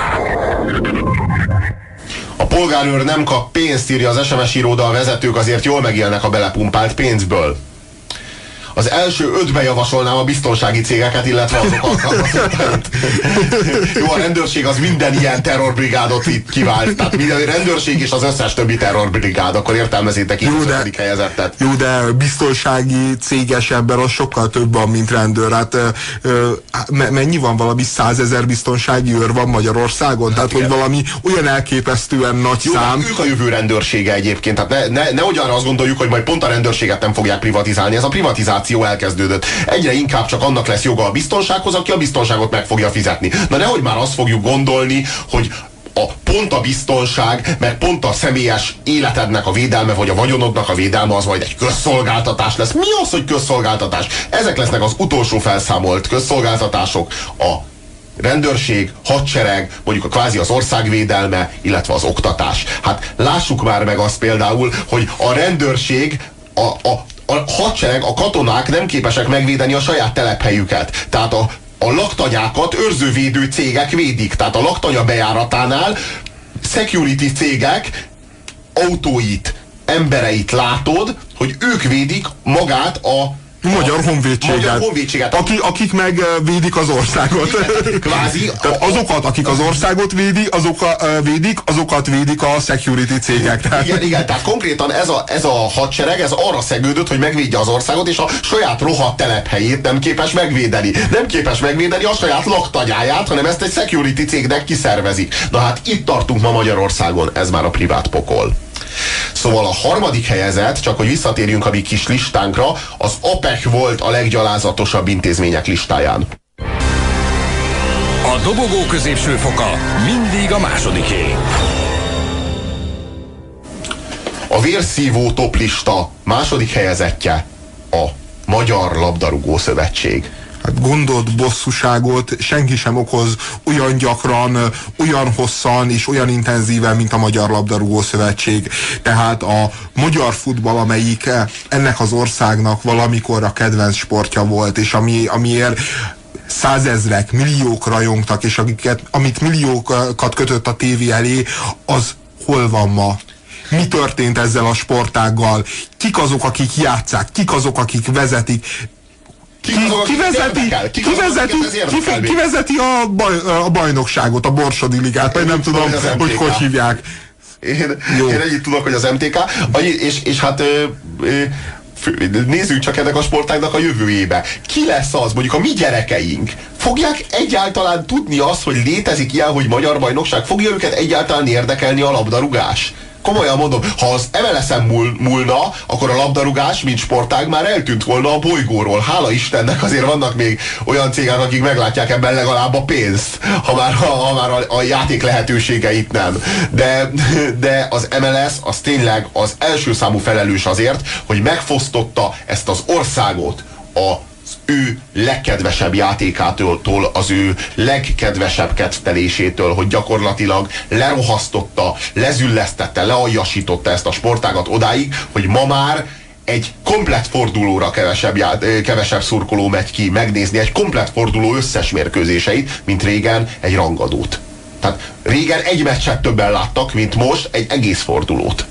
A polgárőr nem kap pénzt, írja az SMS író, de a vezetők azért jól megélnek a belepumpált pénzből. Az első 5-be javasolnám a biztonsági cégeket, illetve azok alkalmazottait. Jó, a rendőrség az minden ilyen terrorbrigádot itt kivált. Tehát minden rendőrség és az összes többi terrorbrigád, akkor értelmezétek így az 5. helyezettet. Jó, de biztonsági céges ember az sokkal több van, mint rendőr. Hát mennyi van, valami 100 000 biztonsági őr van Magyarországon? Tehát, igen. Hogy valami olyan elképesztően nagy jó, szám. Ők a jövő rendőrsége egyébként. Tehát nehogy arra azt gondoljuk, hogy majd pont a rendőrséget nem fogják privatizálni. Ez a privatizáció elkezdődött. Egyre inkább csak annak lesz joga a biztonsághoz, aki a biztonságot meg fogja fizetni. Na nehogy már azt fogjuk gondolni, hogy pont a biztonság, meg pont a személyes életednek a védelme, vagy a vagyonodnak a védelme az majd egy közszolgáltatás lesz. Mi az, hogy közszolgáltatás? Ezek lesznek az utolsó felszámolt közszolgáltatások. A rendőrség, hadsereg, mondjuk kvázi az országvédelme, illetve az oktatás. Hát lássuk már meg azt például, hogy a rendőrség, a hadsereg, a katonák nem képesek megvédeni a saját telephelyüket. Tehát a laktanyákat őrzővédő cégek védik. Tehát a laktanya bejáratánál security cégek autóit, embereit látod, hogy ők védik magát a Magyar honvédséget. Akik meg védik az országot. Igen, kvázi. Tehát azokat, akik az országot azokat védik a security cégek. Igen, tehát konkrétan ez a hadsereg, ez arra szegődött, hogy megvédje az országot, és a saját rohadt telephelyét nem képes megvédeni. Nem képes megvédeni a saját laktanyáját, hanem ezt egy security cégnek kiszervezik. Na hát itt tartunk ma Magyarországon, ez már a privát pokol. Szóval a 3. helyezett, csak hogy visszatérjünk a mi kis listánkra, az APEC volt a leggyalázatosabb intézmények listáján. A dobogó középső foka mindig a másodiké. A vérszívó toplista második helyezettje a Magyar Labdarúgó Szövetség. Hát gondot, bosszúságot senki sem okoz olyan gyakran, olyan hosszan és olyan intenzíven, mint a Magyar Labdarúgó Szövetség. Tehát a magyar futball, amelyik ennek az országnak valamikor a kedvenc sportja volt, és amiért százezrek, milliók rajongtak, és amit milliókat kötött a tévé elé, az hol van ma? Mi történt ezzel a sportággal? Kik azok, akik játsszák? Kik azok, akik vezetik? Ki vezeti a bajnokságot, a Borsodi Ligát, vagy nem tudom, hogy hívják. Én ennyit tudok, hogy az MTK, és hát nézzük csak ennek a sportágnak a jövőjébe. Ki lesz az, mondjuk a mi gyerekeink? Fogják egyáltalán tudni azt, hogy létezik ilyen, hogy magyar bajnokság? Fogja őket egyáltalán érdekelni a labdarúgás? Komolyan mondom, ha az MLS-en múlna, akkor a labdarúgás, mint sportág már eltűnt volna a bolygóról. Hála Istennek azért vannak még olyan cégek, akik meglátják ebben legalább a pénzt, ha már a játék lehetőségeit nem. De az MLS az tényleg az első számú felelős azért, hogy megfosztotta ezt az országot az ő legkedvesebb játékától, az ő legkedvesebb kedvelésétől, hogy gyakorlatilag lerohasztotta, lezüllesztette, lealjasította ezt a sportágat odáig, hogy ma már egy komplett fordulóra kevesebb szurkoló megy ki megnézni egy komplett forduló összes mérkőzéseit, mint régen egy rangadót. Tehát régen egy meccset többen láttak, mint most egy egész fordulót.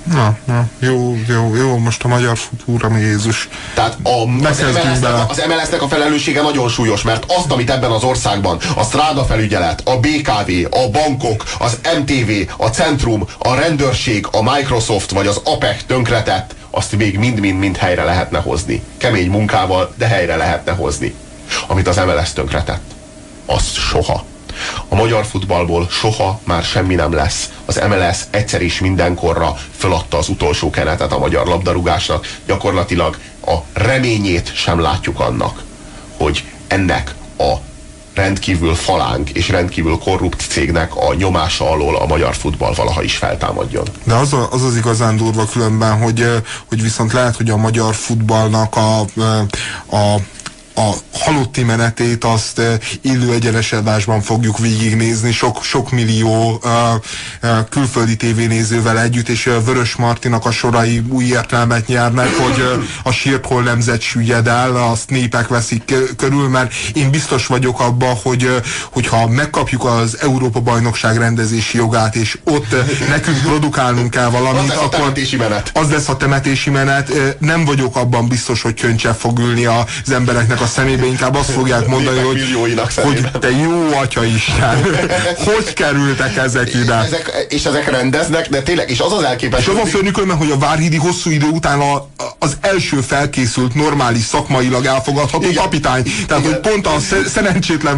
Jó, most a magyar futúra, Jézus. Tehát az MLS-nek a felelőssége nagyon súlyos, mert azt, amit ebben az országban a Stráda felügyelet, a BKV, a bankok, az MTV, a Centrum, a rendőrség, a Microsoft vagy az APEC tönkretett, azt még mind-mind helyre lehetne hozni. Kemény munkával, de helyre lehetne hozni. Amit az MLS tönkretett, az soha. A magyar futballból soha már semmi nem lesz. Az MLS egyszer is mindenkorra föladta az utolsó kenetet a magyar labdarúgásnak. Gyakorlatilag a reményét sem látjuk annak, hogy ennek a rendkívül falánk és rendkívül korrupt cégnek a nyomása alól a magyar futball valaha is feltámadjon. De az igazán durva különben, hogy viszont lehet, hogy a magyar futballnak a a halotti menetét azt élő egyenes adásban fogjuk végignézni, sok millió külföldi tévénézővel együtt, és Vörös Martinak a sorai új értelmet nyernek, hogy a sírt hol nemzet süllyed el, azt népek veszik körül, mert én biztos vagyok abban, hogyha megkapjuk az Európa-bajnokság rendezési jogát, és ott nekünk produkálnunk kell valamit, akkor az lesz a temetési menet. Nem vagyok abban biztos, hogy könycsepp fog ülni az embereknek a szemébe, inkább azt fogják mondani, hogy te jó atyaisten, hogy kerültek ezek ide? És ezek rendeznek, de tényleg, és az az elképesztő. És az a főnököm, hogy a Várhidi hosszú idő után az első felkészült, normális, szakmailag elfogadható kapitány. Tehát, hogy pont a szerencsétlen,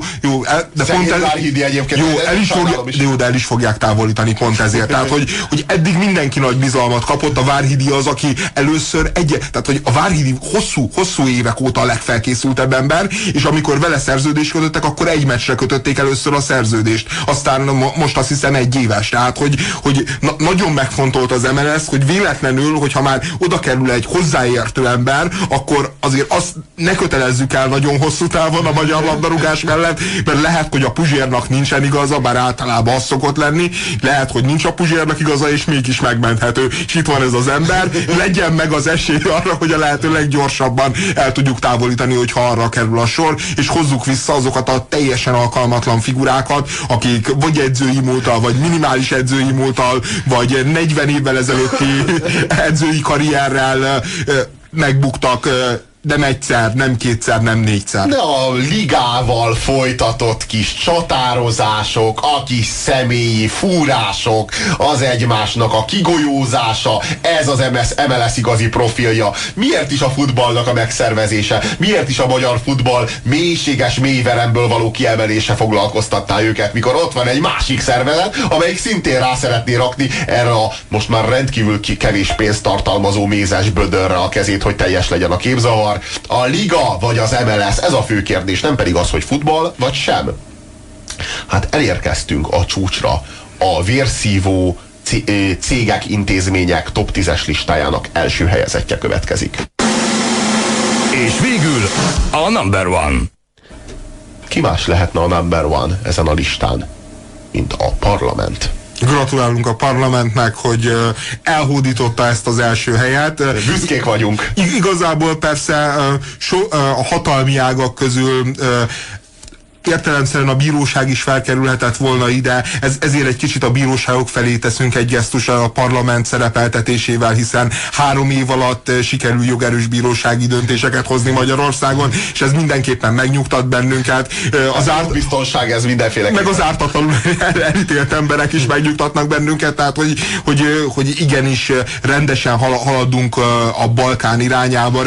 de pont Várhidi egyébként. El is fogják távolítani pont ezért. Tehát, hogy eddig mindenki nagy bizalmat kapott, a Várhidi az, aki először tehát, hogy a Várhidi hosszú évek óta a legfelkészültebb ember, és amikor vele szerződést kötöttek, akkor egy meccsre kötötték először a szerződést. Aztán most azt hiszem 1 éves. Tehát, hogy nagyon megfontolt az MLS, hogy véletlenül, hogyha már oda kerül egy hozzáértő ember, akkor azért azt ne kötelezzük el nagyon hosszú távon a magyar labdarúgás mellett, mert lehet, hogy a Puzsérnak nincsen igaza, bár általában az szokott lenni, lehet, hogy nincs a Puzsérnak igaza, és mégis megmenthető. És itt van ez az ember, legyen meg az esély arra, hogy a lehető leggyorsabban el tudjuk távolítani, hogyha arra kerül a sor, és hozzuk vissza azokat a teljesen alkalmatlan figurákat, akik vagy edzői múlttal, vagy minimális edzői múlttal, vagy 40 évvel ezelőtti edzői karrierrel megbuktak, nem egyszer, nem kétszer, nem 4-szer. De a ligával folytatott kis csatározások, a kis személyi fúrások, az egymásnak a kigolyózása, ez az MLS igazi profilja. Miért is a futballnak a megszervezése? Miért is a magyar futball mélységes mélyveremből való kiemelése foglalkoztatta őket, mikor ott van egy másik szervezet, amelyik szintén rá szeretné rakni erre a most már rendkívül kevés pénzt tartalmazó mézes bödörre a kezét, hogy teljes legyen a képzavar. A liga vagy az MLS, ez a fő kérdés, nem pedig az, hogy futball vagy sem. Hát elérkeztünk a csúcsra. A vérszívó cégek, intézmények top 10-es listájának első helyezettje következik. És végül a number one. Ki más lehetne a number one ezen a listán, mint a parlament? Gratulálunk a parlamentnek, hogy elhódította ezt az első helyet. Büszkék vagyunk. Igazából persze a hatalmi ágak közül értelemszerűen a bíróság is felkerülhetett volna ide, ezért egy kicsit a bíróságok felé teszünk egy gesztussal a parlament szerepeltetésével, hiszen 3 év alatt sikerül jogerős bírósági döntéseket hozni Magyarországon, és ez mindenképpen megnyugtat bennünket. Az biztonság, ez mindenféle. Meg az ártatlanul elítélt emberek is megnyugtatnak bennünket, tehát hogy igenis rendesen haladunk a Balkán irányába,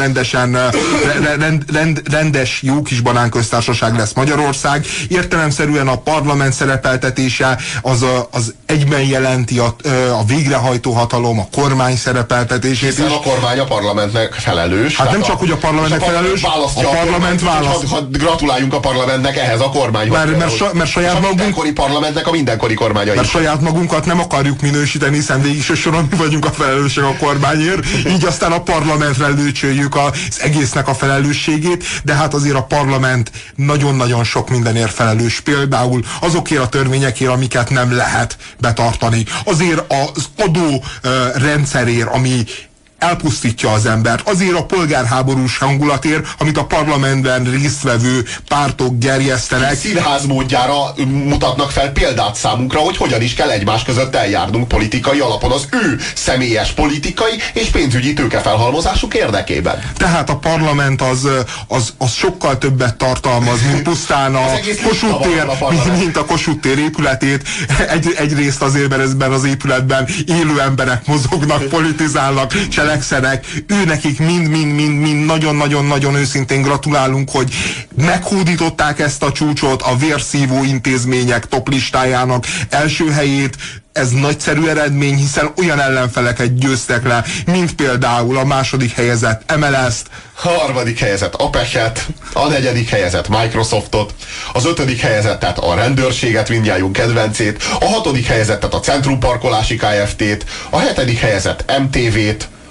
rendes jó kis banánköztársaság lesz Magyarország. Értelemszerűen a parlament szerepeltetése az egyben jelenti a végrehajtó hatalom, a kormány szerepeltetését. Hiszen a kormány a parlamentnek felelős. Hát nem csak, hogy a parlamentnek felelős, a parlament választ. Gratuláljunk a parlamentnek ehhez a kormányhoz. Mert saját magunk... mindenkori parlamentnek a mindenkori kormánya. Mert saját magunkat nem akarjuk minősíteni, hiszen végig soron mi vagyunk a felelősök a kormányért, így aztán a parlamentre lőcsöljük az egésznek a felelősségét, de hát azért a parlament nagyon-nagyon sok mindenért felelős, például azokért a törvényekért, amiket nem lehet betartani. Azért az adó rendszerért, ami elpusztítja az embert, azért a polgárháborús hangulatért, amit a parlamentben résztvevő pártok gerjesztenek. Színház módjára mutatnak fel példát számunkra, hogy hogyan is kell egymás között eljárnunk politikai alapon az ő személyes politikai és pénzügyi tőkefelhalmozásuk érdekében. Tehát a parlament az sokkal többet tartalmaz, mint pusztán a Kossuth tér, mint a Kossuth tér épületét. Egyrészt azért, mert ezben az épületben élő emberek mozognak, politizálnak, cselekszenek, nekik mind nagyon-nagyon-nagyon őszintén gratulálunk, hogy meghódították ezt a csúcsot, a vérszívó intézmények toplistájának első helyét. Ez nagyszerű eredmény, hiszen olyan ellenfeleket győztek le, mint például a második helyezett MLS-t, a harmadik helyezett Apechet, a negyedik helyezett Microsoftot, az 5. helyezettet a rendőrséget, mindjárt kedvencét, a 6. helyezettet a Centrum Parkolási Kft-t, a 7. helyezett MTV-t,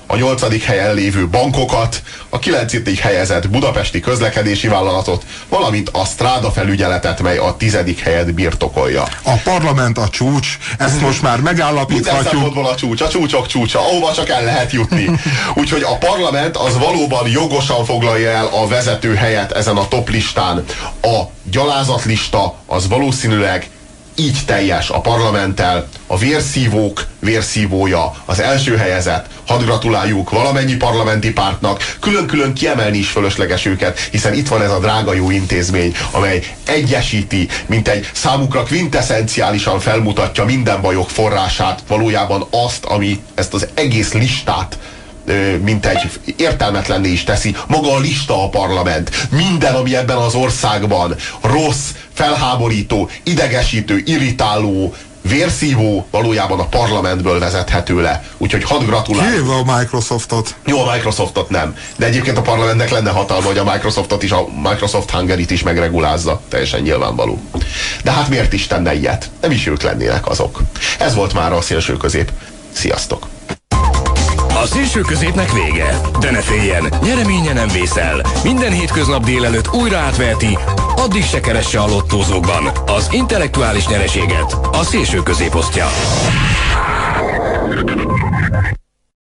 a 8. helyen lévő bankokat, a 9. helyezett budapesti közlekedési vállalatot, valamint a Stráda felügyeletet, mely a 10. helyet birtokolja. A parlament a csúcs, ezt most már megállapíthatjuk. Minden szempontból a csúcs, a csúcsok csúcsa, ahova csak el lehet jutni. Úgyhogy a parlament az valóban jogosan foglalja el a vezető helyet ezen a top listán. A gyalázatlista az valószínűleg így teljes a parlamenttel, a vérszívók vérszívója, az első helyezett. Hadd gratuláljuk valamennyi parlamenti pártnak, külön-külön kiemelni is fölösleges őket, hiszen itt van ez a drága jó intézmény, amely egyesíti, mint egy számukra kvintessenciálisan felmutatja minden bajok forrását, valójában azt, ami ezt az egész listát mint egy értelmetlenné is teszi, maga a lista a parlament. Minden, ami ebben az országban rossz, felháborító, idegesítő, irritáló, vérszívó, valójában a parlamentből vezethető le. Úgyhogy hadd gratuláljuk. Kivéve a Microsoftot. Jó, a Microsoftot nem. De egyébként a parlamentnek lenne hatalma, hogy a Microsoftot is, a Microsoft Hungary-t is megregulázza. Teljesen nyilvánvaló. De hát miért is tenne ilyet? Nem is ők lennének azok. Ez volt már a Szélső Közép. Sziasztok! A Szélső Középnek vége, de ne féljen, nyereménye nem vészel. Minden hétköznap délelőtt újra átverti, addig se keresse a lottózókban az intellektuális nyereséget a Szélső Közép osztja.